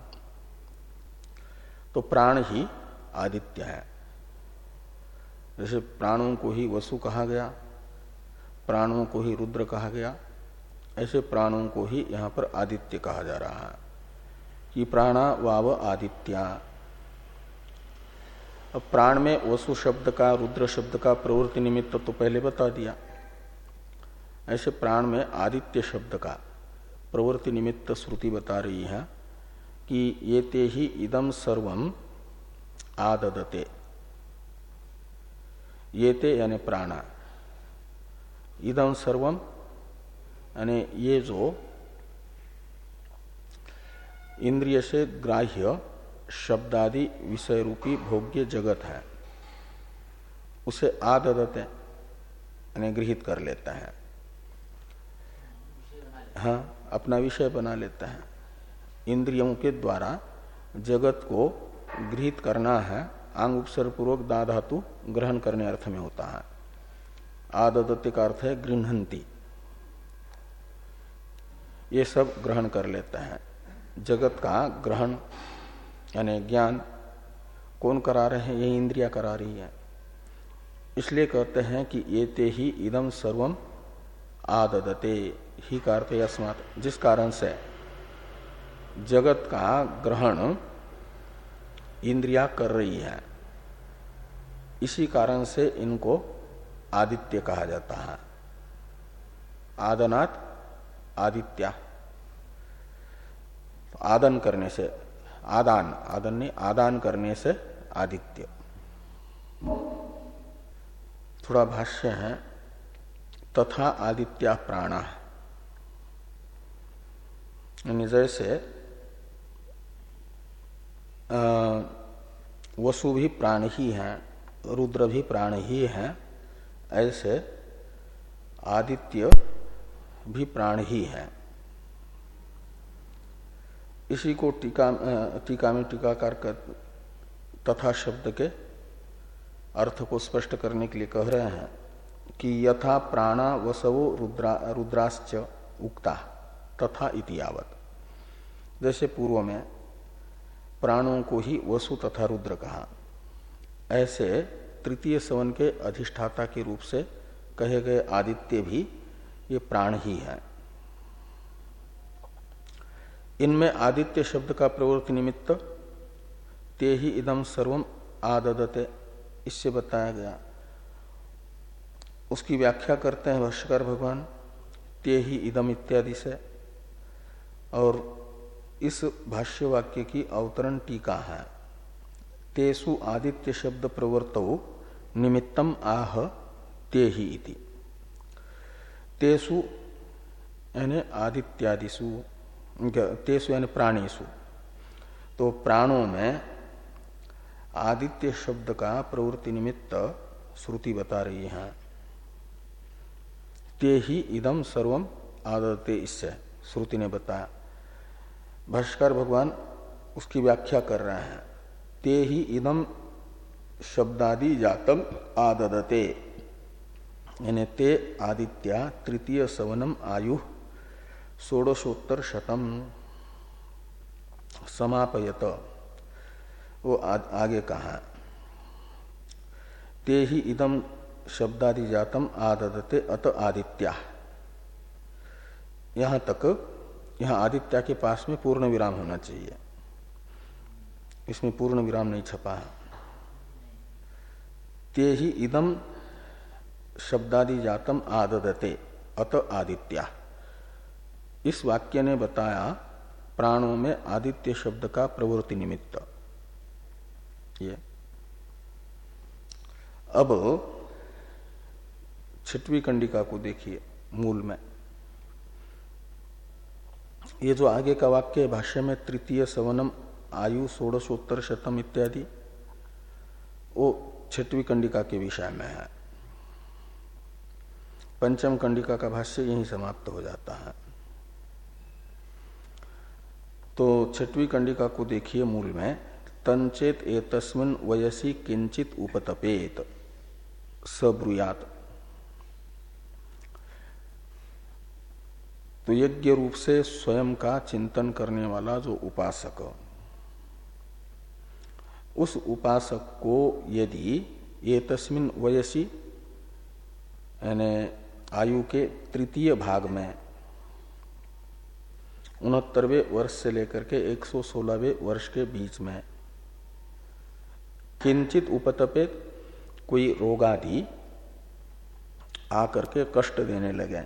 तो प्राण ही आदित्य है। जैसे प्राणों को ही वसु कहा गया, प्राणों को ही रुद्र कहा गया, ऐसे प्राणों को ही यहाँ पर आदित्य कहा जा रहा है कि प्राणा वाव आदित्या। अब प्राण में वसु शब्द का रुद्र शब्द का प्रवृत्ति निमित्त तो पहले बता दिया, ऐसे प्राण में आदित्य शब्द का प्रवृत्ति निमित्त श्रुति बता रही है कि ये ते ही इदम सर्वम आददते, ये ते यानी प्राणा, इदम सर्वम यानी ये जो इंद्रिय से ग्राह्य शब्दादि विषय रूपी भोग्य जगत है उसे आददते यानी गृहीत कर लेता है, हाँ अपना विषय बना लेता है। इंद्रियों के द्वारा जगत को गृहीत करना है, आंग उपसर्ग पूर्वक दा धातु ग्रहण करने अर्थ में होता है। आददते का अर्थ है गृह्णन्ति, ये सब ग्रहण कर लेता है। जगत का ग्रहण यानी ज्ञान कौन करा रहे हैं? ये इंद्रिया करा रही है। इसलिए कहते हैं कि ये ते ही इदम सर्वम आददते ही का अर्थ अस्मात्, जिस कारण से जगत का ग्रहण इंद्रिया कर रही है, इसी कारण से इनको आदित्य कहा जाता है। आदनात् आदित्या, आदन करने से, आदान आदन ने आदान करने से आदित्य। थोड़ा भाष्य है, तथा आदित्या प्राणा, यानी जैसे वसु भी प्राण ही है, रुद्र भी प्राण ही है, ऐसे आदित्य भी प्राण ही है। इसी को टीका टीका में टीकाकार कर तथा शब्द के अर्थ को स्पष्ट करने के लिए कह रहे हैं कि यथा प्राणा वसवो रुद्रा रुद्राश्च उक्ता तथा इति यावत। जैसे पूर्व में प्राणों को ही वसु तथा रुद्र कहा। ऐसे तृतीय सवन के अधिष्ठाता के रूप से कहे गए आदित्य भी ये प्राण ही है। इनमें आदित्य शब्द का प्रवृत्ति निमित्त ते ही इदम सर्वम आददते, इससे बताया गया। उसकी व्याख्या करते हैं भाष्यकार भगवान ते ही इदम इत्यादि से। और इस भाष्य वाक्य की अवतरण टीका है तेसु आदित्य शब्द प्रवर्तौ निमित्तम आह ते ही इति। तेसु यानी आदित्यादिषु, तेसु यानी प्राणीसु, तो प्राणों में आदित्य शब्द का प्रवृत्ति निमित्त श्रुति बता रही है। ते ही इदम सर्वम आदते, इससे श्रुति ने बताया। भाष्कर भगवान उसकी व्याख्या कर रहे हैं। ते ही इदम शब्दादि जातम आददते, यानी ते आदित्या तृतीय सवनम आयु षोडशोत्तर शतम समापयत, वो आगे कहा ते ही इदम शब्दादि जातम आददते अत आदित्या। यहां तक, यहां आदित्य के पास में पूर्ण विराम होना चाहिए, इसमें पूर्ण विराम नहीं छपा है। ते ही इदम शब्दादि जातम आददते अत आदित्या, इस वाक्य ने बताया प्राणों में आदित्य शब्द का प्रवृत्ति निमित्त। ये अब छठवीं कंडिका को देखिए मूल में। ये जो आगे का वाक्य है भाष्य में तृतीय सवनम आयु षोडशोत्तर शतम इत्यादि, वो छठवीं कंडिका के विषय में है। पंचम कंडिका का भाष्य यहीं समाप्त हो जाता है। तो छठवीं कंडिका को देखिए मूल में, तंचेत एतस्मिन् वयसि किंचित उपतपेत सब्रूयात। तो यज्ञ रूप से स्वयं का चिंतन करने वाला जो उपासक, उस उपासक को यदि ये तस्मिन वयसी यानी आयु के तृतीय भाग में उनहत्तरवें वर्ष से लेकर के एक सौ सोलहवें वर्ष के बीच में किंचित उपतपेत, कोई रोगादि आकर के कष्ट देने लगे,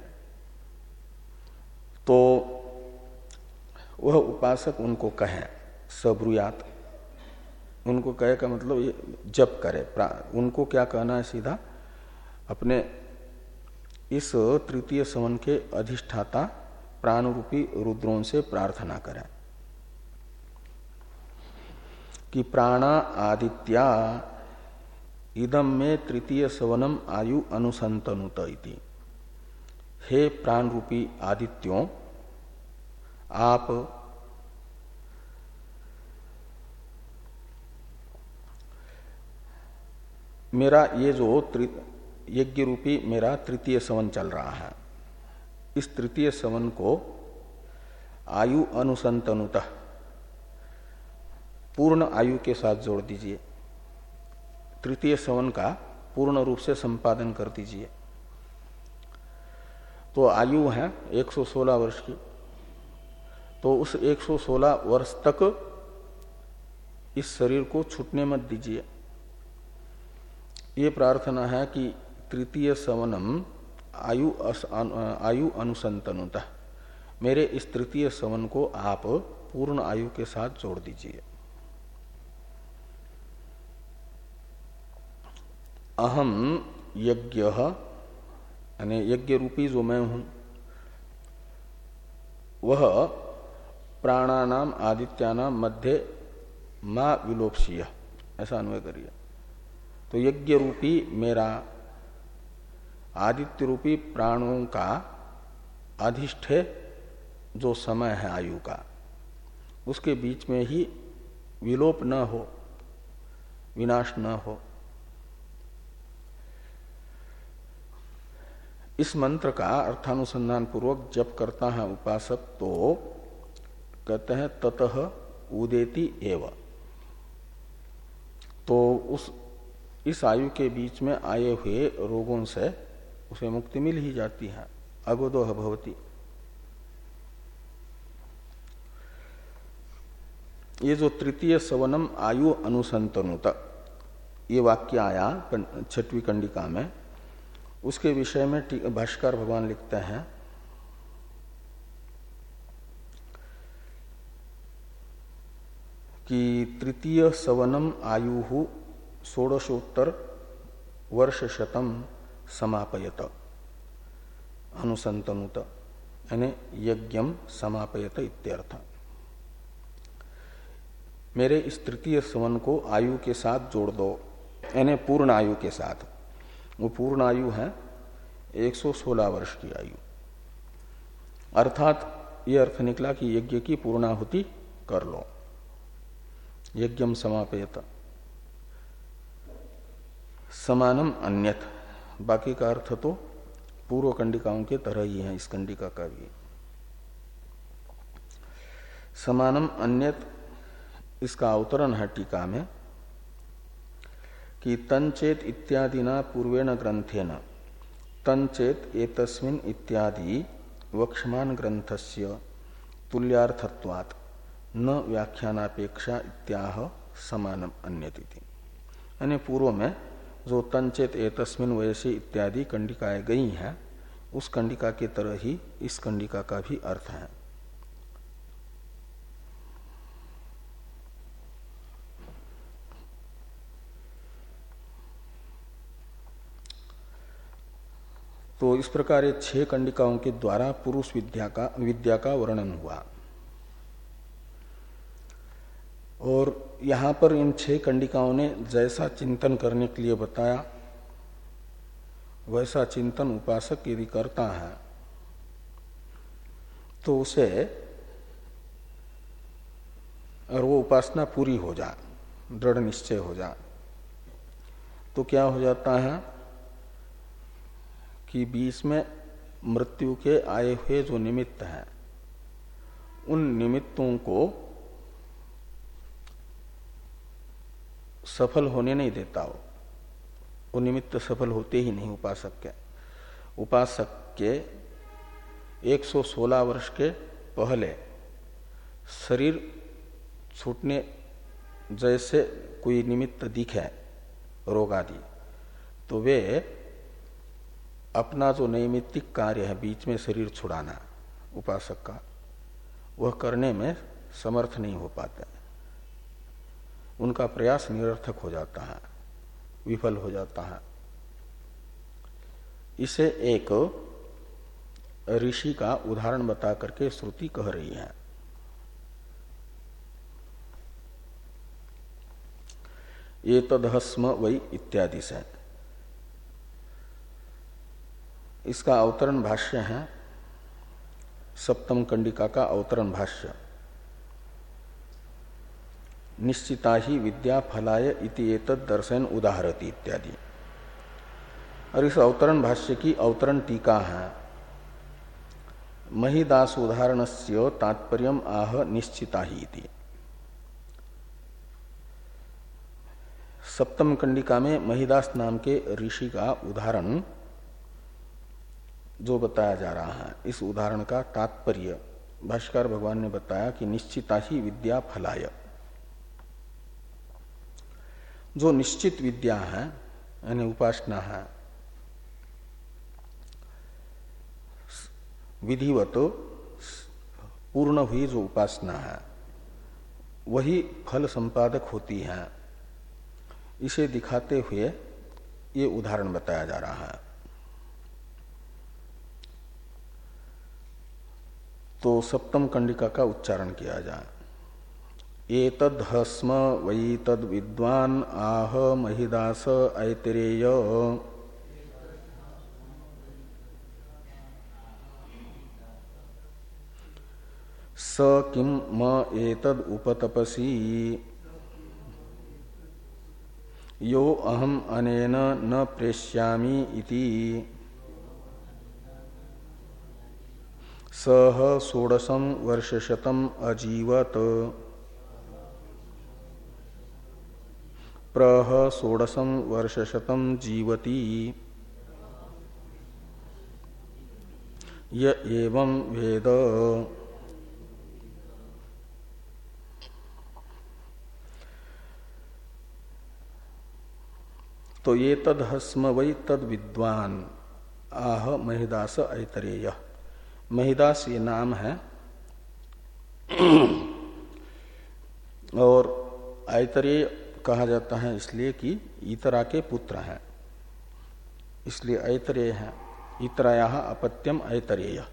तो वह उपासक उनको कहे सब्रूयात। उनको कहे का मतलब ये जप करे। उनको क्या कहना है सीधा, अपने इस तृतीय सवन के अधिष्ठाता प्राण रूपी रुद्रों से प्रार्थना करें कि प्राणा आदित्या इदम में तृतीय सवनम आयु अनुसंतनुत इति। हे प्राण रूपी आदित्यों, आप मेरा ये जो यज्ञ रूपी मेरा तृतीय सवन चल रहा है, इस तृतीय सवन को आयु अनुसंतनुतः पूर्ण आयु के साथ जोड़ दीजिए, तृतीय सवन का पूर्ण रूप से संपादन कर दीजिए। तो आयु है एक सौ सोलह वर्ष की, तो उस एक सौ सोलह वर्ष तक इस शरीर को छूटने मत दीजिए। ये प्रार्थना है कि तृतीय सवनम आयु आयु अनुसंतनुतः, मेरे इस तृतीय सवन को आप पूर्ण आयु के साथ जोड़ दीजिए। अहम यज्ञ यानी यज्ञ रूपी जो मैं हूं, वह प्राणानाम आदित्यानाम मध्य मां विलोपसीय, ऐसा अन्वय करिए। तो यज्ञ रूपी मेरा आदित्य रूपी प्राणों का अधिष्ठे जो समय है आयु का, उसके बीच में ही विलोप न हो, विनाश न हो। इस मंत्र का अर्थानुसंधान पूर्वक जप करता है उपासक, तो कहते हैं ततः उदेति एव, तो उस इस आयु के बीच में आए हुए रोगों से उसे मुक्ति मिल ही जाती है, अगोदोह भवति। ये जो तृतीय सवनम आयु अनुसंतनुत ये वाक्य आया छठवीं कंडिका में, उसके विषय में भाष्कर भगवान लिखते हैं कि तृतीय सवनम आयु षोडशोत्तर वर्ष शतम समापयत अनुसंतनुत यानी यज्ञम समापयत इत्यर्थ। मेरे इस तृतीय सवन को आयु के साथ जोड़ दो, यानी पूर्ण आयु के साथ। वो पूर्ण आयु है एक सौ सोलह वर्ष की आयु, अर्थात ये अर्थ निकला कि यज्ञ की पूर्णाहुति कर लो, यज्ञम समापयत। समानम अन्यथ, बाकी का अर्थ तो पूर्व कंडिकाओं के तरह ही है, इस कंडिका का भी। समानम अन्यथ इसका अवतरण है टीका में कि तंचेत इत्यादिना पूर्वेण ग्रंथेन तंचेत एतस्मिन् इत्यादि वक्ष्यमाण ग्रंथस्य तुल्यार्थत्वात् न व्याख्यानापेक्षा इत्याह समानम अन्यतिति। यानी पूर्व में जो तंचेत एतस्मिन् वयसे इत्यादि कंडिकाएं गई हैं, उस कंडिका के तरह ही इस कंडिका का भी अर्थ है। तो इस प्रकार ये छह कंडिकाओं के द्वारा पुरुष विद्या का विद्या का वर्णन हुआ। और यहां पर इन छह कंडिकाओं ने जैसा चिंतन करने के लिए बताया, वैसा चिंतन उपासक यदि करता है तो उसे, और वो उपासना पूरी हो जाए, दृढ़ निश्चय हो जाए, तो क्या हो जाता है कि बीच में मृत्यु के आए हुए जो निमित्त हैं, उन निमित्तों को सफल होने नहीं देता हो। वो निमित्त सफल होते ही नहीं उपासक के। उपासक के एक सौ सोलह वर्ष के पहले शरीर छूटने जैसे कोई निमित्त दिखे, रोग आदि, तो वे अपना जो नैमित्तिक कार्य है बीच में शरीर छुड़ाना उपासक का, वह करने में समर्थ नहीं हो पाते। उनका प्रयास निरर्थक हो जाता है, विफल हो जाता है। इसे एक ऋषि का उदाहरण बता करके श्रुति कह रही है। ये तदहस्म वै इत्यादि से। इसका अवतरण भाष्य है, सप्तम कंडिका का अवतरण भाष्य। निश्चिता ही विद्या फलाय इति एतद् दर्शन उदाहरति इत्यादि। और इस अवतरण भाष्य की अवतरण टीका है, महिदास उदाहरणस्य तात्पर्यम आह निश्चिता ही इति। सप्तम कंडिका में महिदास नाम के ऋषि का उदाहरण जो बताया जा रहा है, इस उदाहरण का तात्पर्य भाष्कर भगवान ने बताया कि निश्चिता ही विद्या फलाय, जो निश्चित विद्या है यानी उपासना है, विधिवत पूर्ण हुई जो उपासना है, वही फल संपादक होती है। इसे दिखाते हुए ये उदाहरण बताया जा रहा है। तो सप्तम कंडिका का उच्चारण किया जाए। एतद् हस्म वै तद् विद्वान् आह महिदास ऐतरेय स किम म एतद् उपतपसि यो अहम अनेन न प्रेष्यामि इति सह षोडशम वर्षशतम अजीवत प्रह षोडशम वर्षशतम जीवति य एवं वेद। तो ये तद हस्म वै तद विद्वान आह महिदास ऐतरेय। महिदास ये नाम है और ऐतरेय कहा जाता है इसलिए कि इतरा के पुत्र हैं, इसलिए ऐतरेय है। इतरायाः अपत्यम ऐतरेय।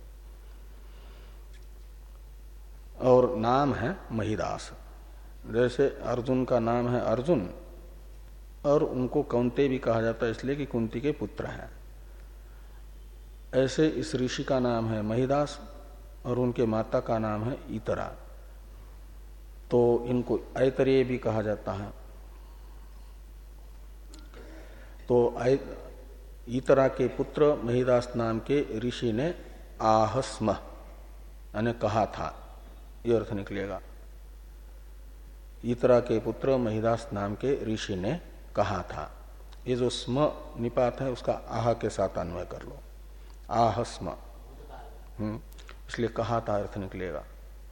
और नाम है महिदास। जैसे अर्जुन का नाम है अर्जुन और उनको कौंते भी कहा जाता है इसलिए कि कुंती के पुत्र हैं, ऐसे इस ऋषि का नाम है महिदास और उनके माता का नाम है इतरा, तो इनको ऐतरेय भी कहा जाता है। तो इतरा के पुत्र महिदास नाम के ऋषि ने आहस्म यानी कहा था, यह अर्थ निकलेगा। इतरा के पुत्र महिदास नाम के ऋषि ने कहा था। ये जो स्म निपात है उसका आह के साथ अन्वय कर लो, आहस्म। हम्म इसलिए कहा था अर्थ निकलेगा।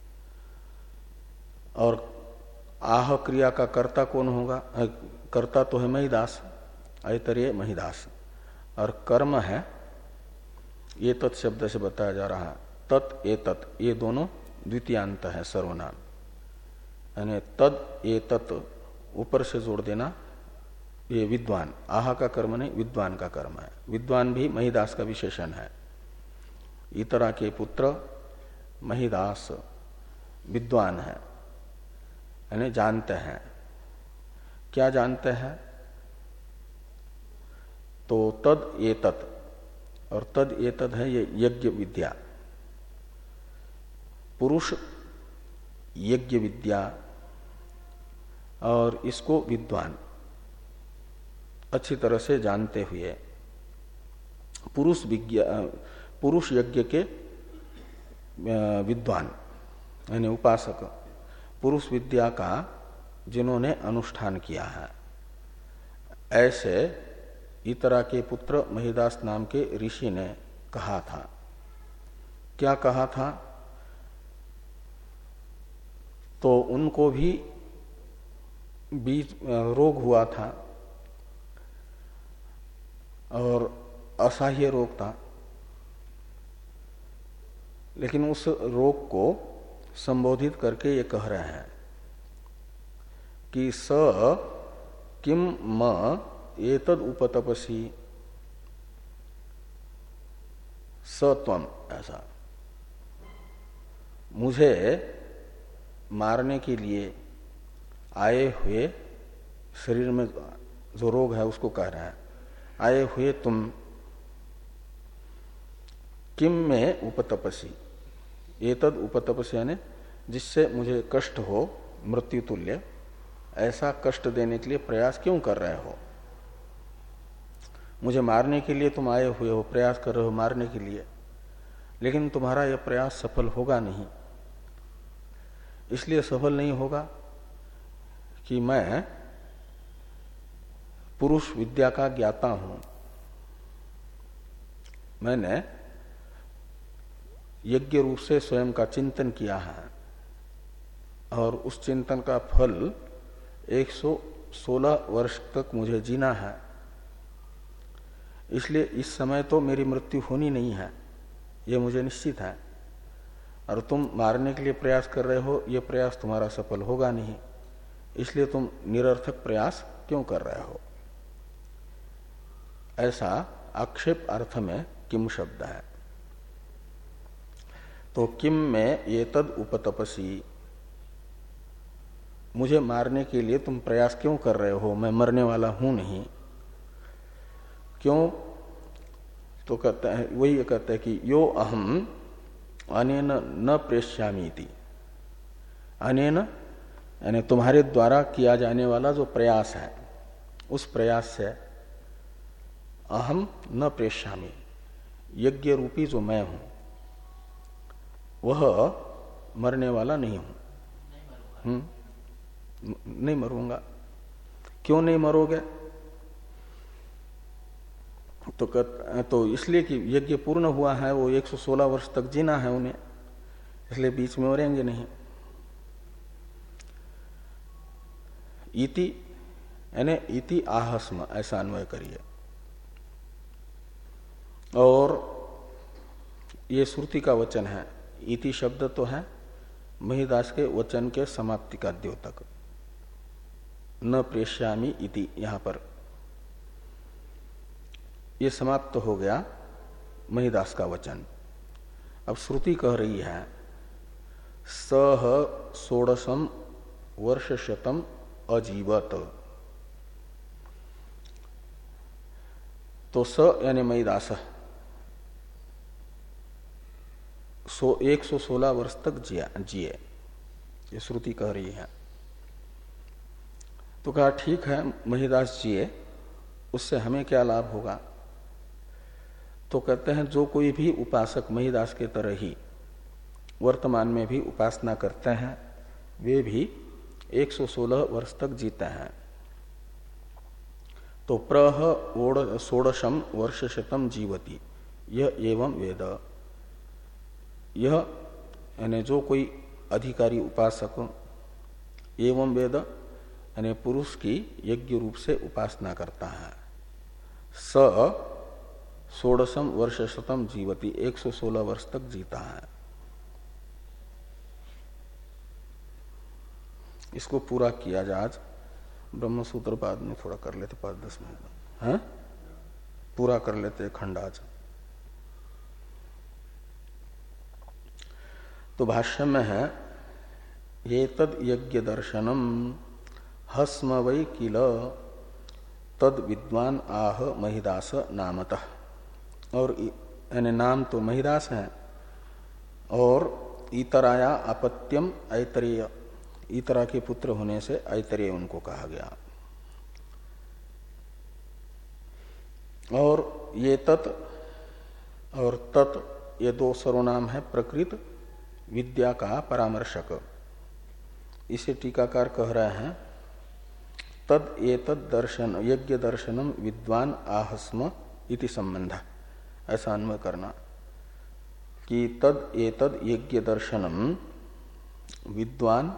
और आह क्रिया का कर्ता कौन होगा? कर्ता तो है महिदास, ऐतरेय महिदास, और कर्म है ये तत् शब्द से बताया जा रहा है। तत् ए तत् ये दोनों द्वितीयांत है सर्वनाम, यानी तद ए तत् ऊपर से जोड़ देना, ये विद्वान। आहा का कर्म नहीं, विद्वान का कर्म है। विद्वान भी महिदास का विशेषण है। इतरा के पुत्र महिदास विद्वान है, यानी जानते हैं। क्या जानते हैं? तो तद ये तत्, और तद ये तद है ये यज्ञ विद्या, पुरुष यज्ञ विद्या, और इसको विद्वान अच्छी तरह से जानते हुए पुरुष विज्ञा पुरुष यज्ञ के विद्वान यानी उपासक, पुरुष विद्या का जिन्होंने अनुष्ठान किया है, ऐसे इतरा के पुत्र महिदास नाम के ऋषि ने कहा था। क्या कहा था? तो उनको भी बीच रोग हुआ था और असह्य रोग था, लेकिन उस रोग को संबोधित करके ये कह रहे हैं कि स किम म एतद उपतपसी स त्वम, ऐसा मुझे मारने के लिए आए हुए, शरीर में जो रोग है उसको कह रहा है, आए हुए तुम किम में उपतपसी, एतद उपतपसी यानी जिससे मुझे कष्ट हो मृत्यु तुल्य, ऐसा कष्ट देने के लिए प्रयास क्यों कर रहे हो? मुझे मारने के लिए तुम आए हुए हो, प्रयास कर रहे हो मारने के लिए, लेकिन तुम्हारा यह प्रयास सफल होगा नहीं। इसलिए सफल नहीं होगा कि मैं पुरुष विद्या का ज्ञाता हूं, मैंने यज्ञ रूप से स्वयं का चिंतन किया है और उस चिंतन का फल एक सौ सोलह वर्ष तक मुझे जीना है, इसलिए इस समय तो मेरी मृत्यु होनी नहीं है, ये मुझे निश्चित है। और तुम मारने के लिए प्रयास कर रहे हो, ये प्रयास तुम्हारा सफल होगा नहीं, इसलिए तुम निरर्थक प्रयास क्यों कर रहे हो? ऐसा आक्षेप अर्थ में किम शब्द है। तो किम में ये तद उपतपसी, मुझे मारने के लिए तुम प्रयास क्यों कर रहे हो? मैं मरने वाला हूं नहीं। क्यों? तो कहता है, वही कहता है कि यो अहम अनेन न प्रेष्यामीति, अनेन यानी तुम्हारे द्वारा किया जाने वाला जो प्रयास है, उस प्रयास से अहम न प्रेष्यामी, यज्ञ रूपी जो मैं हूं वह मरने वाला नहीं हूं। हम्म नहीं मरूंगा, क्यों नहीं मरोगे? तो तो इसलिए कि यज्ञ पूर्ण हुआ है, वो एक सौ सोलह वर्ष तक जीना है उन्हें, इसलिए बीच में मरेंगे नहीं। इति यानी इति आहस्म ऐसा अन्वय करिए। और ये श्रुति का वचन है। इति शब्द तो है महिदास के वचन के समाप्ति का द्योतक, न प्रेष्यामि इति, यहां पर ये समाप्त हो गया महिदास का वचन। अब श्रुति कह रही है सह षोडशम वर्ष शतम अजीवत। तो स यानी महिदास सो एक सौ सोलह वर्ष तक जिया जिए, ये श्रुति कह रही है। तो कहा ठीक है महिदास जिए, उससे हमें क्या लाभ होगा? तो कहते हैं जो कोई भी उपासक महिदास के तरह ही वर्तमान में भी उपासना करते हैं वे भी एक सौ सोलह वर्ष तक जीते हैं। तो प्रह षोडशम वर्ष शतम जीवती यह एवं वेद, यह यानी जो कोई अधिकारी उपासक एवं वेद यानी पुरुष की यज्ञ रूप से उपासना करता है, स षोडशम वर्ष शतम जीवती एक सौ सोलह वर्ष तक जीता है। इसको पूरा किया जाए। आज ब्रह्मसूत्र बाद में थोड़ा कर लेते, पांच दस मिनट है, पूरा कर लेते खंड आज। तो भाष्य में है ये तद यज्ञ दर्शनम हस्म वै किल तद विद्वान आह महिदास नामतः। और यानी नाम तो महिदास है और इतराया अपत्यम ऐतरेय, इतरा के पुत्र होने से ऐतरेय उनको कहा गया। और ये तत् और तत् ये दो सर्वनाम है प्रकृत विद्या का परामर्शक। इसे टीकाकार कह रहे हैं तद एतद दर्शन यज्ञ दर्शनम विद्वान आहस्म इति संबंध, ऐसा अन्वय करना कि तद एतद यज्ञ दर्शनम विद्वान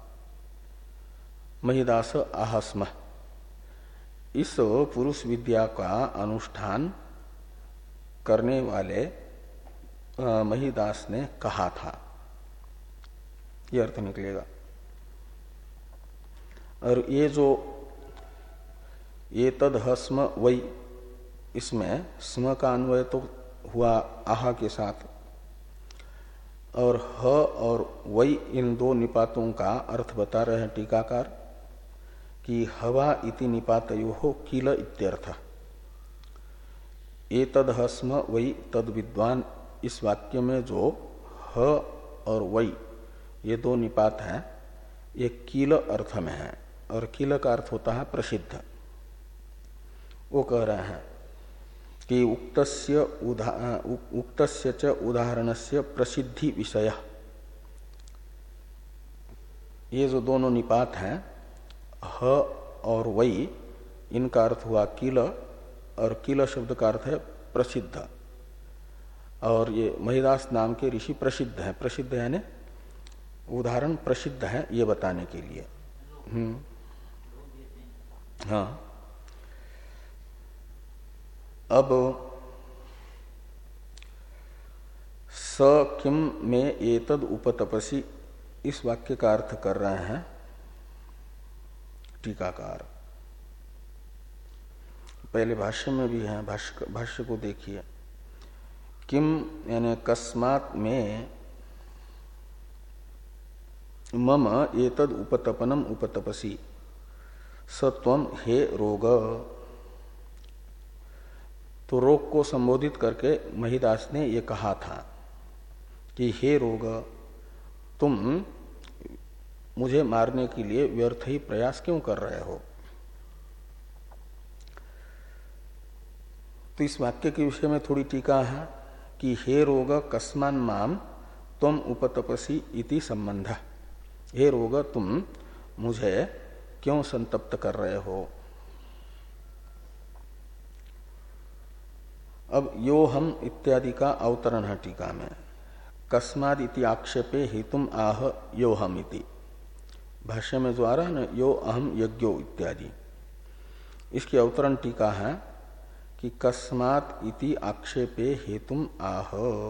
महिदास आहस्म, इस पुरुष विद्या का अनुष्ठान करने वाले महिदास ने कहा था, यह अर्थ निकलेगा। और ये जो ये तद हस्म वै, इसमें स्म का अन्वय तो हुआ आहा के साथ, और ह और वै इन दो निपातों का अर्थ बता रहे हैं टीकाकार कि हवा इति निपातयोः किल इत्यर्थ। एतद हस्म वै तद विद्वान, इस वाक्य में जो ह और वै ये दो निपात हैं ये किल अर्थ में है, और किल का अर्थ होता है प्रसिद्ध। वो कह रहे हैं कि उक्तस्य उदा उक्तस्य च उदाहरणस्य प्रसिद्धि विषय, ये जो दोनों निपात हैं ह और वै, इनका अर्थ हुआ किल, और किल शब्द का अर्थ है प्रसिद्ध। और ये महिदास नाम के ऋषि प्रसिद्ध हैं, प्रसिद्ध यानी उदाहरण प्रसिद्ध है ये बताने के लिए। हम्म हाँ, अब स किम में एतद उपतपसी, इस वाक्य का अर्थ कर रहे हैं टीकाकार। पहले भाष्य में भी है, भाष्य भाष्य को देखिए। किम यानी कस्मात् में मम एतद उपतपनम उपतपसी सत्वम हे रोग। तो रोग को संबोधित करके महिदास ने ये कहा था कि हे रोग, तुम मुझे मारने के लिए व्यर्थ ही प्रयास क्यों कर रहे हो। तो इस वाक्य के विषय में थोड़ी टीका है कि हे रोग कस्मान माम त्वम उपतपसी इति संबंध। हे रोग, तुम मुझे क्यों संतप्त कर रहे हो? अब यो हम इत्यादि का अवतरण है टीका में। कस्माद इति आक्षेपे हेतुम आह यो हम इति, भाष्य में जो आ रहा है ना यो अहम यज्ञो इत्यादि, इसकी अवतरण टीका है कि कस्मात इति आक्षेपे हेतुम आह।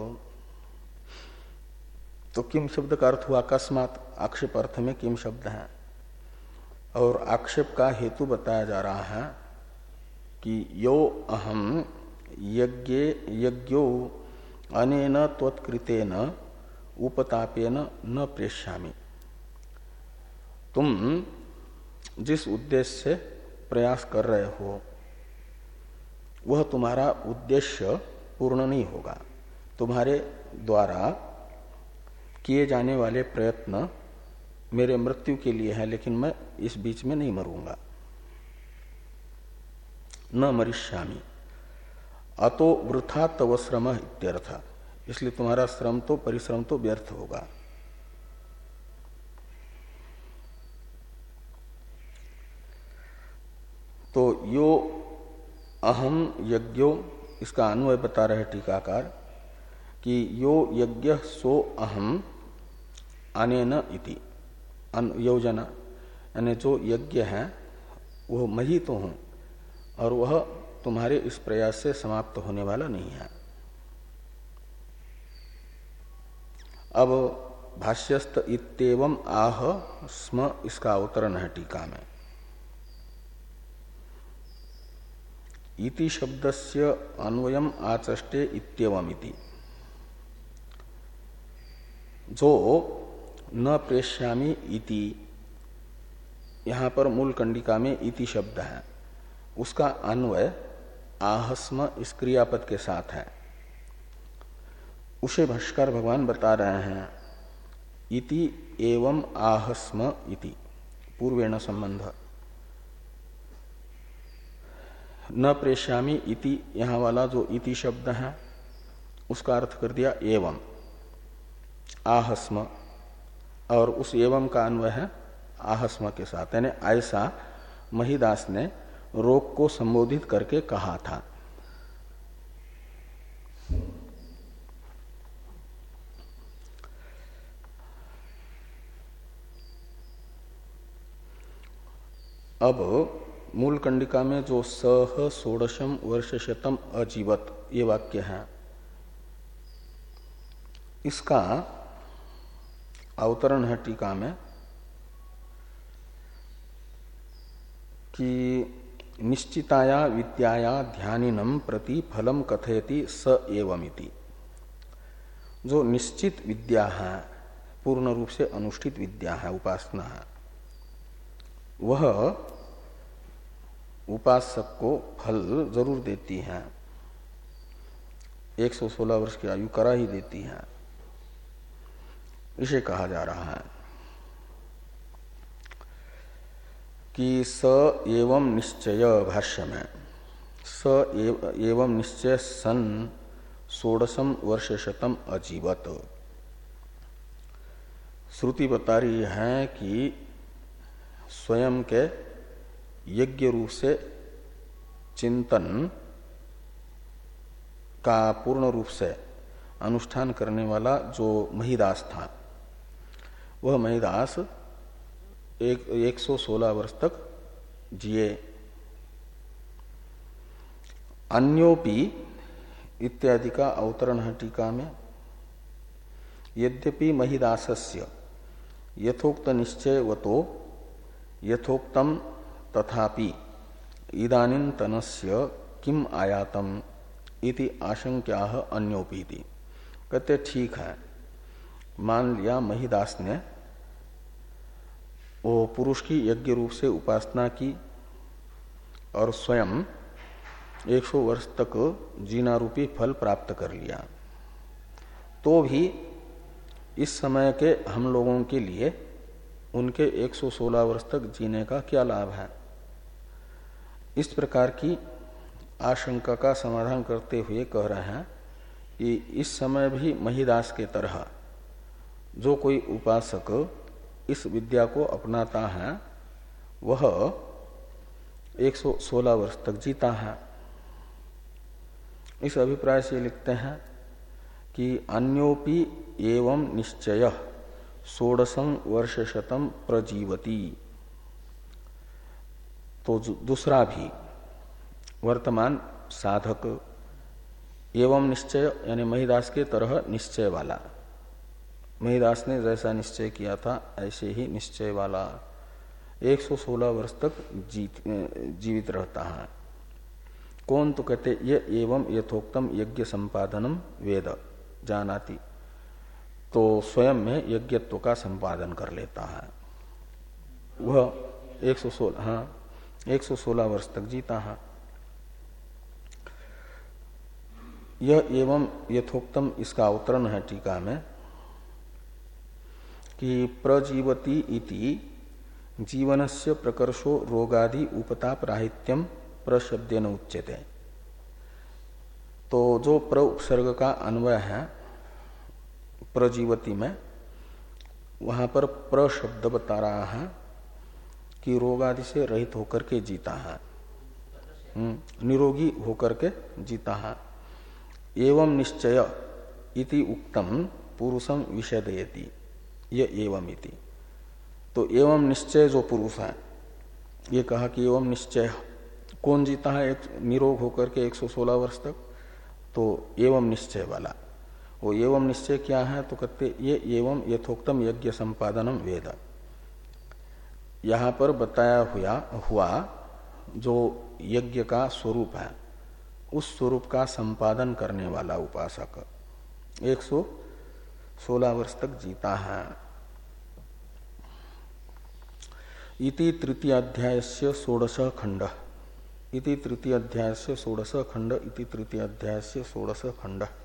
तो किम शब्द का अर्थ हुआ कस्मात, आक्षेप अर्थ में किम शब्द है, और आक्षेप का हेतु बताया जा रहा है कि यो अहम यज्ञे यज्ञो अनेन त्वत्कृतेन उपतापेन न प्रेष्यामि। तुम जिस उद्देश्य से प्रयास कर रहे हो वह तुम्हारा उद्देश्य पूर्ण नहीं होगा। तुम्हारे द्वारा किए जाने वाले प्रयत्न मेरे मृत्यु के लिए है, लेकिन मैं इस बीच में नहीं मरूंगा। न मरिष्यामि अतो वृथा तव श्रम इत्यर्थ, इसलिए तुम्हारा श्रम तो परिश्रम तो व्यर्थ होगा। तो यो अहम यज्ञो, इसका अन्वय बता रहे टीकाकार कि यो यज्ञ सो अहम अनेन इति योजना, यानी जो यज्ञ है वह मैं ही तो हूं और वह तुम्हारे इस प्रयास से समाप्त होने वाला नहीं है। अब भाष्यस्थ इत्येवं आह स्म, इसका अवतरण है टीका में। इति शब्दस्य अन्वयम आचष्टे इत्येवमिति, जो न प्रेष्यामि इति, यहां पर मूल कंडिका में इति शब्द है, उसका अन्वय आहस्म इस क्रियापद के साथ है। उसे भाष्कर भगवान बता रहे हैं इति एवं आहस्म इति, पूर्वेण संबंध। न प्रेष्यामि इति, यहां वाला जो इति शब्द है उसका अर्थ कर दिया एवं आहस्म, और उस एवं का अन्वय है आहस्म के साथ, यानी ऐसा महिदास ने रोग को संबोधित करके कहा था। अब मूल कंडिका में जो सह षोडशम वर्ष शतम अजीवत ये वाक्य है, इसका अवतरण है टीका में कि निश्चिताया विद्याया ध्यानिनम प्रति फलम कथयति स एवमिति। जो निश्चित विद्या है, पूर्ण रूप से अनुष्ठित विद्या है, उपासना है, वह उपासक को फल जरूर देती है, एक सौ सोलह वर्ष की आयु करा ही देती है, इसे कहा जा रहा है कि स एवं निश्चय, भाष्य में स एवं निश्चय सन षोडशम वर्ष शतम अजीवत। श्रुति बता रही है कि स्वयं के यज्ञ रूप से चिंतन का पूर्ण रूप से अनुष्ठान करने वाला जो महिदास था, वह महिदास एक एक सौ सोलह वर्ष तक जिए। अन्योपि इत्यादि का अवतरण है टीका में। यद्यपि महिदासस्य यथोक्त निश्चयवतो यथोक्तम तथापि इदानीन्तनस्य किम आयातम इति आशंक्याः अन्योपीति। कहते ठीक है, मान लिया महिदास ने वो पुरुष की यज्ञ रूप से उपासना की और स्वयं एक सौ वर्ष तक जीना रूपी फल प्राप्त कर लिया, तो भी इस समय के हम लोगों के लिए उनके एक सौ सोलह वर्ष तक जीने का क्या लाभ है। इस प्रकार की आशंका का समाधान करते हुए कह रहे हैं कि इस समय भी महिदास के तरह जो कोई उपासक इस विद्या को अपनाता है, वह एक सौ सोलह वर्ष तक जीता है। इस अभिप्राय से लिखते हैं कि अन्योपि एवं निश्चय षोडशं वर्ष शतम प्रजीवती। तो दूसरा भी वर्तमान साधक एवं निश्चय यानी महिदास के तरह निश्चय वाला, महिदास ने जैसा निश्चय किया था ऐसे ही निश्चय वाला एक सौ सोलह वर्ष तक जीत जीवित रहता है। कौन? तो कहते ये एवं यथोक्तम यज्ञ संपादनम वेद जानाति, तो स्वयं में यज्ञत्व का संपादन कर लेता है। वह एक सौ सोलह हाँ एक सौ सोलह वर्ष तक जीता है। यह एवं यथोक्तम इसका अवतरण है टीका में कि प्रजीवती इति जीवनस्य प्रकर्षो रोगादि उपताप राहित्यम प्रशब्देन उच्यते। तो जो प्र उपसर्ग का अन्वय है प्रजीवती में, वहां पर प्र शब्द बता रहा है कि रोग आदि से रहित होकर के जीता है, निरोगी होकर के जीता है। एवं निश्चय इति उक्तम पुरुषम विषदयति, ये एवं इति। तो एवं निश्चय जो पुरुष है, ये कहा कि एवं निश्चय कौन जीता है एक निरोग होकर के एक सौ सोलह वर्ष तक, तो एवं निश्चय वाला। वो एवं निश्चय क्या है? तो कहते ये एवं यथोक्तम यज्ञ संपादनम वेद। यहाँ पर बताया हुआ हुआ जो यज्ञ का स्वरूप है, उस स्वरूप का संपादन करने वाला उपासक एक सौ सोलह वर्ष तक जीता है। इति तृतीय अध्याय से षोडश खंड, इति तृतीय अध्याय से षोडश खंड, इति तृतीय अध्याय से षोडश खंड।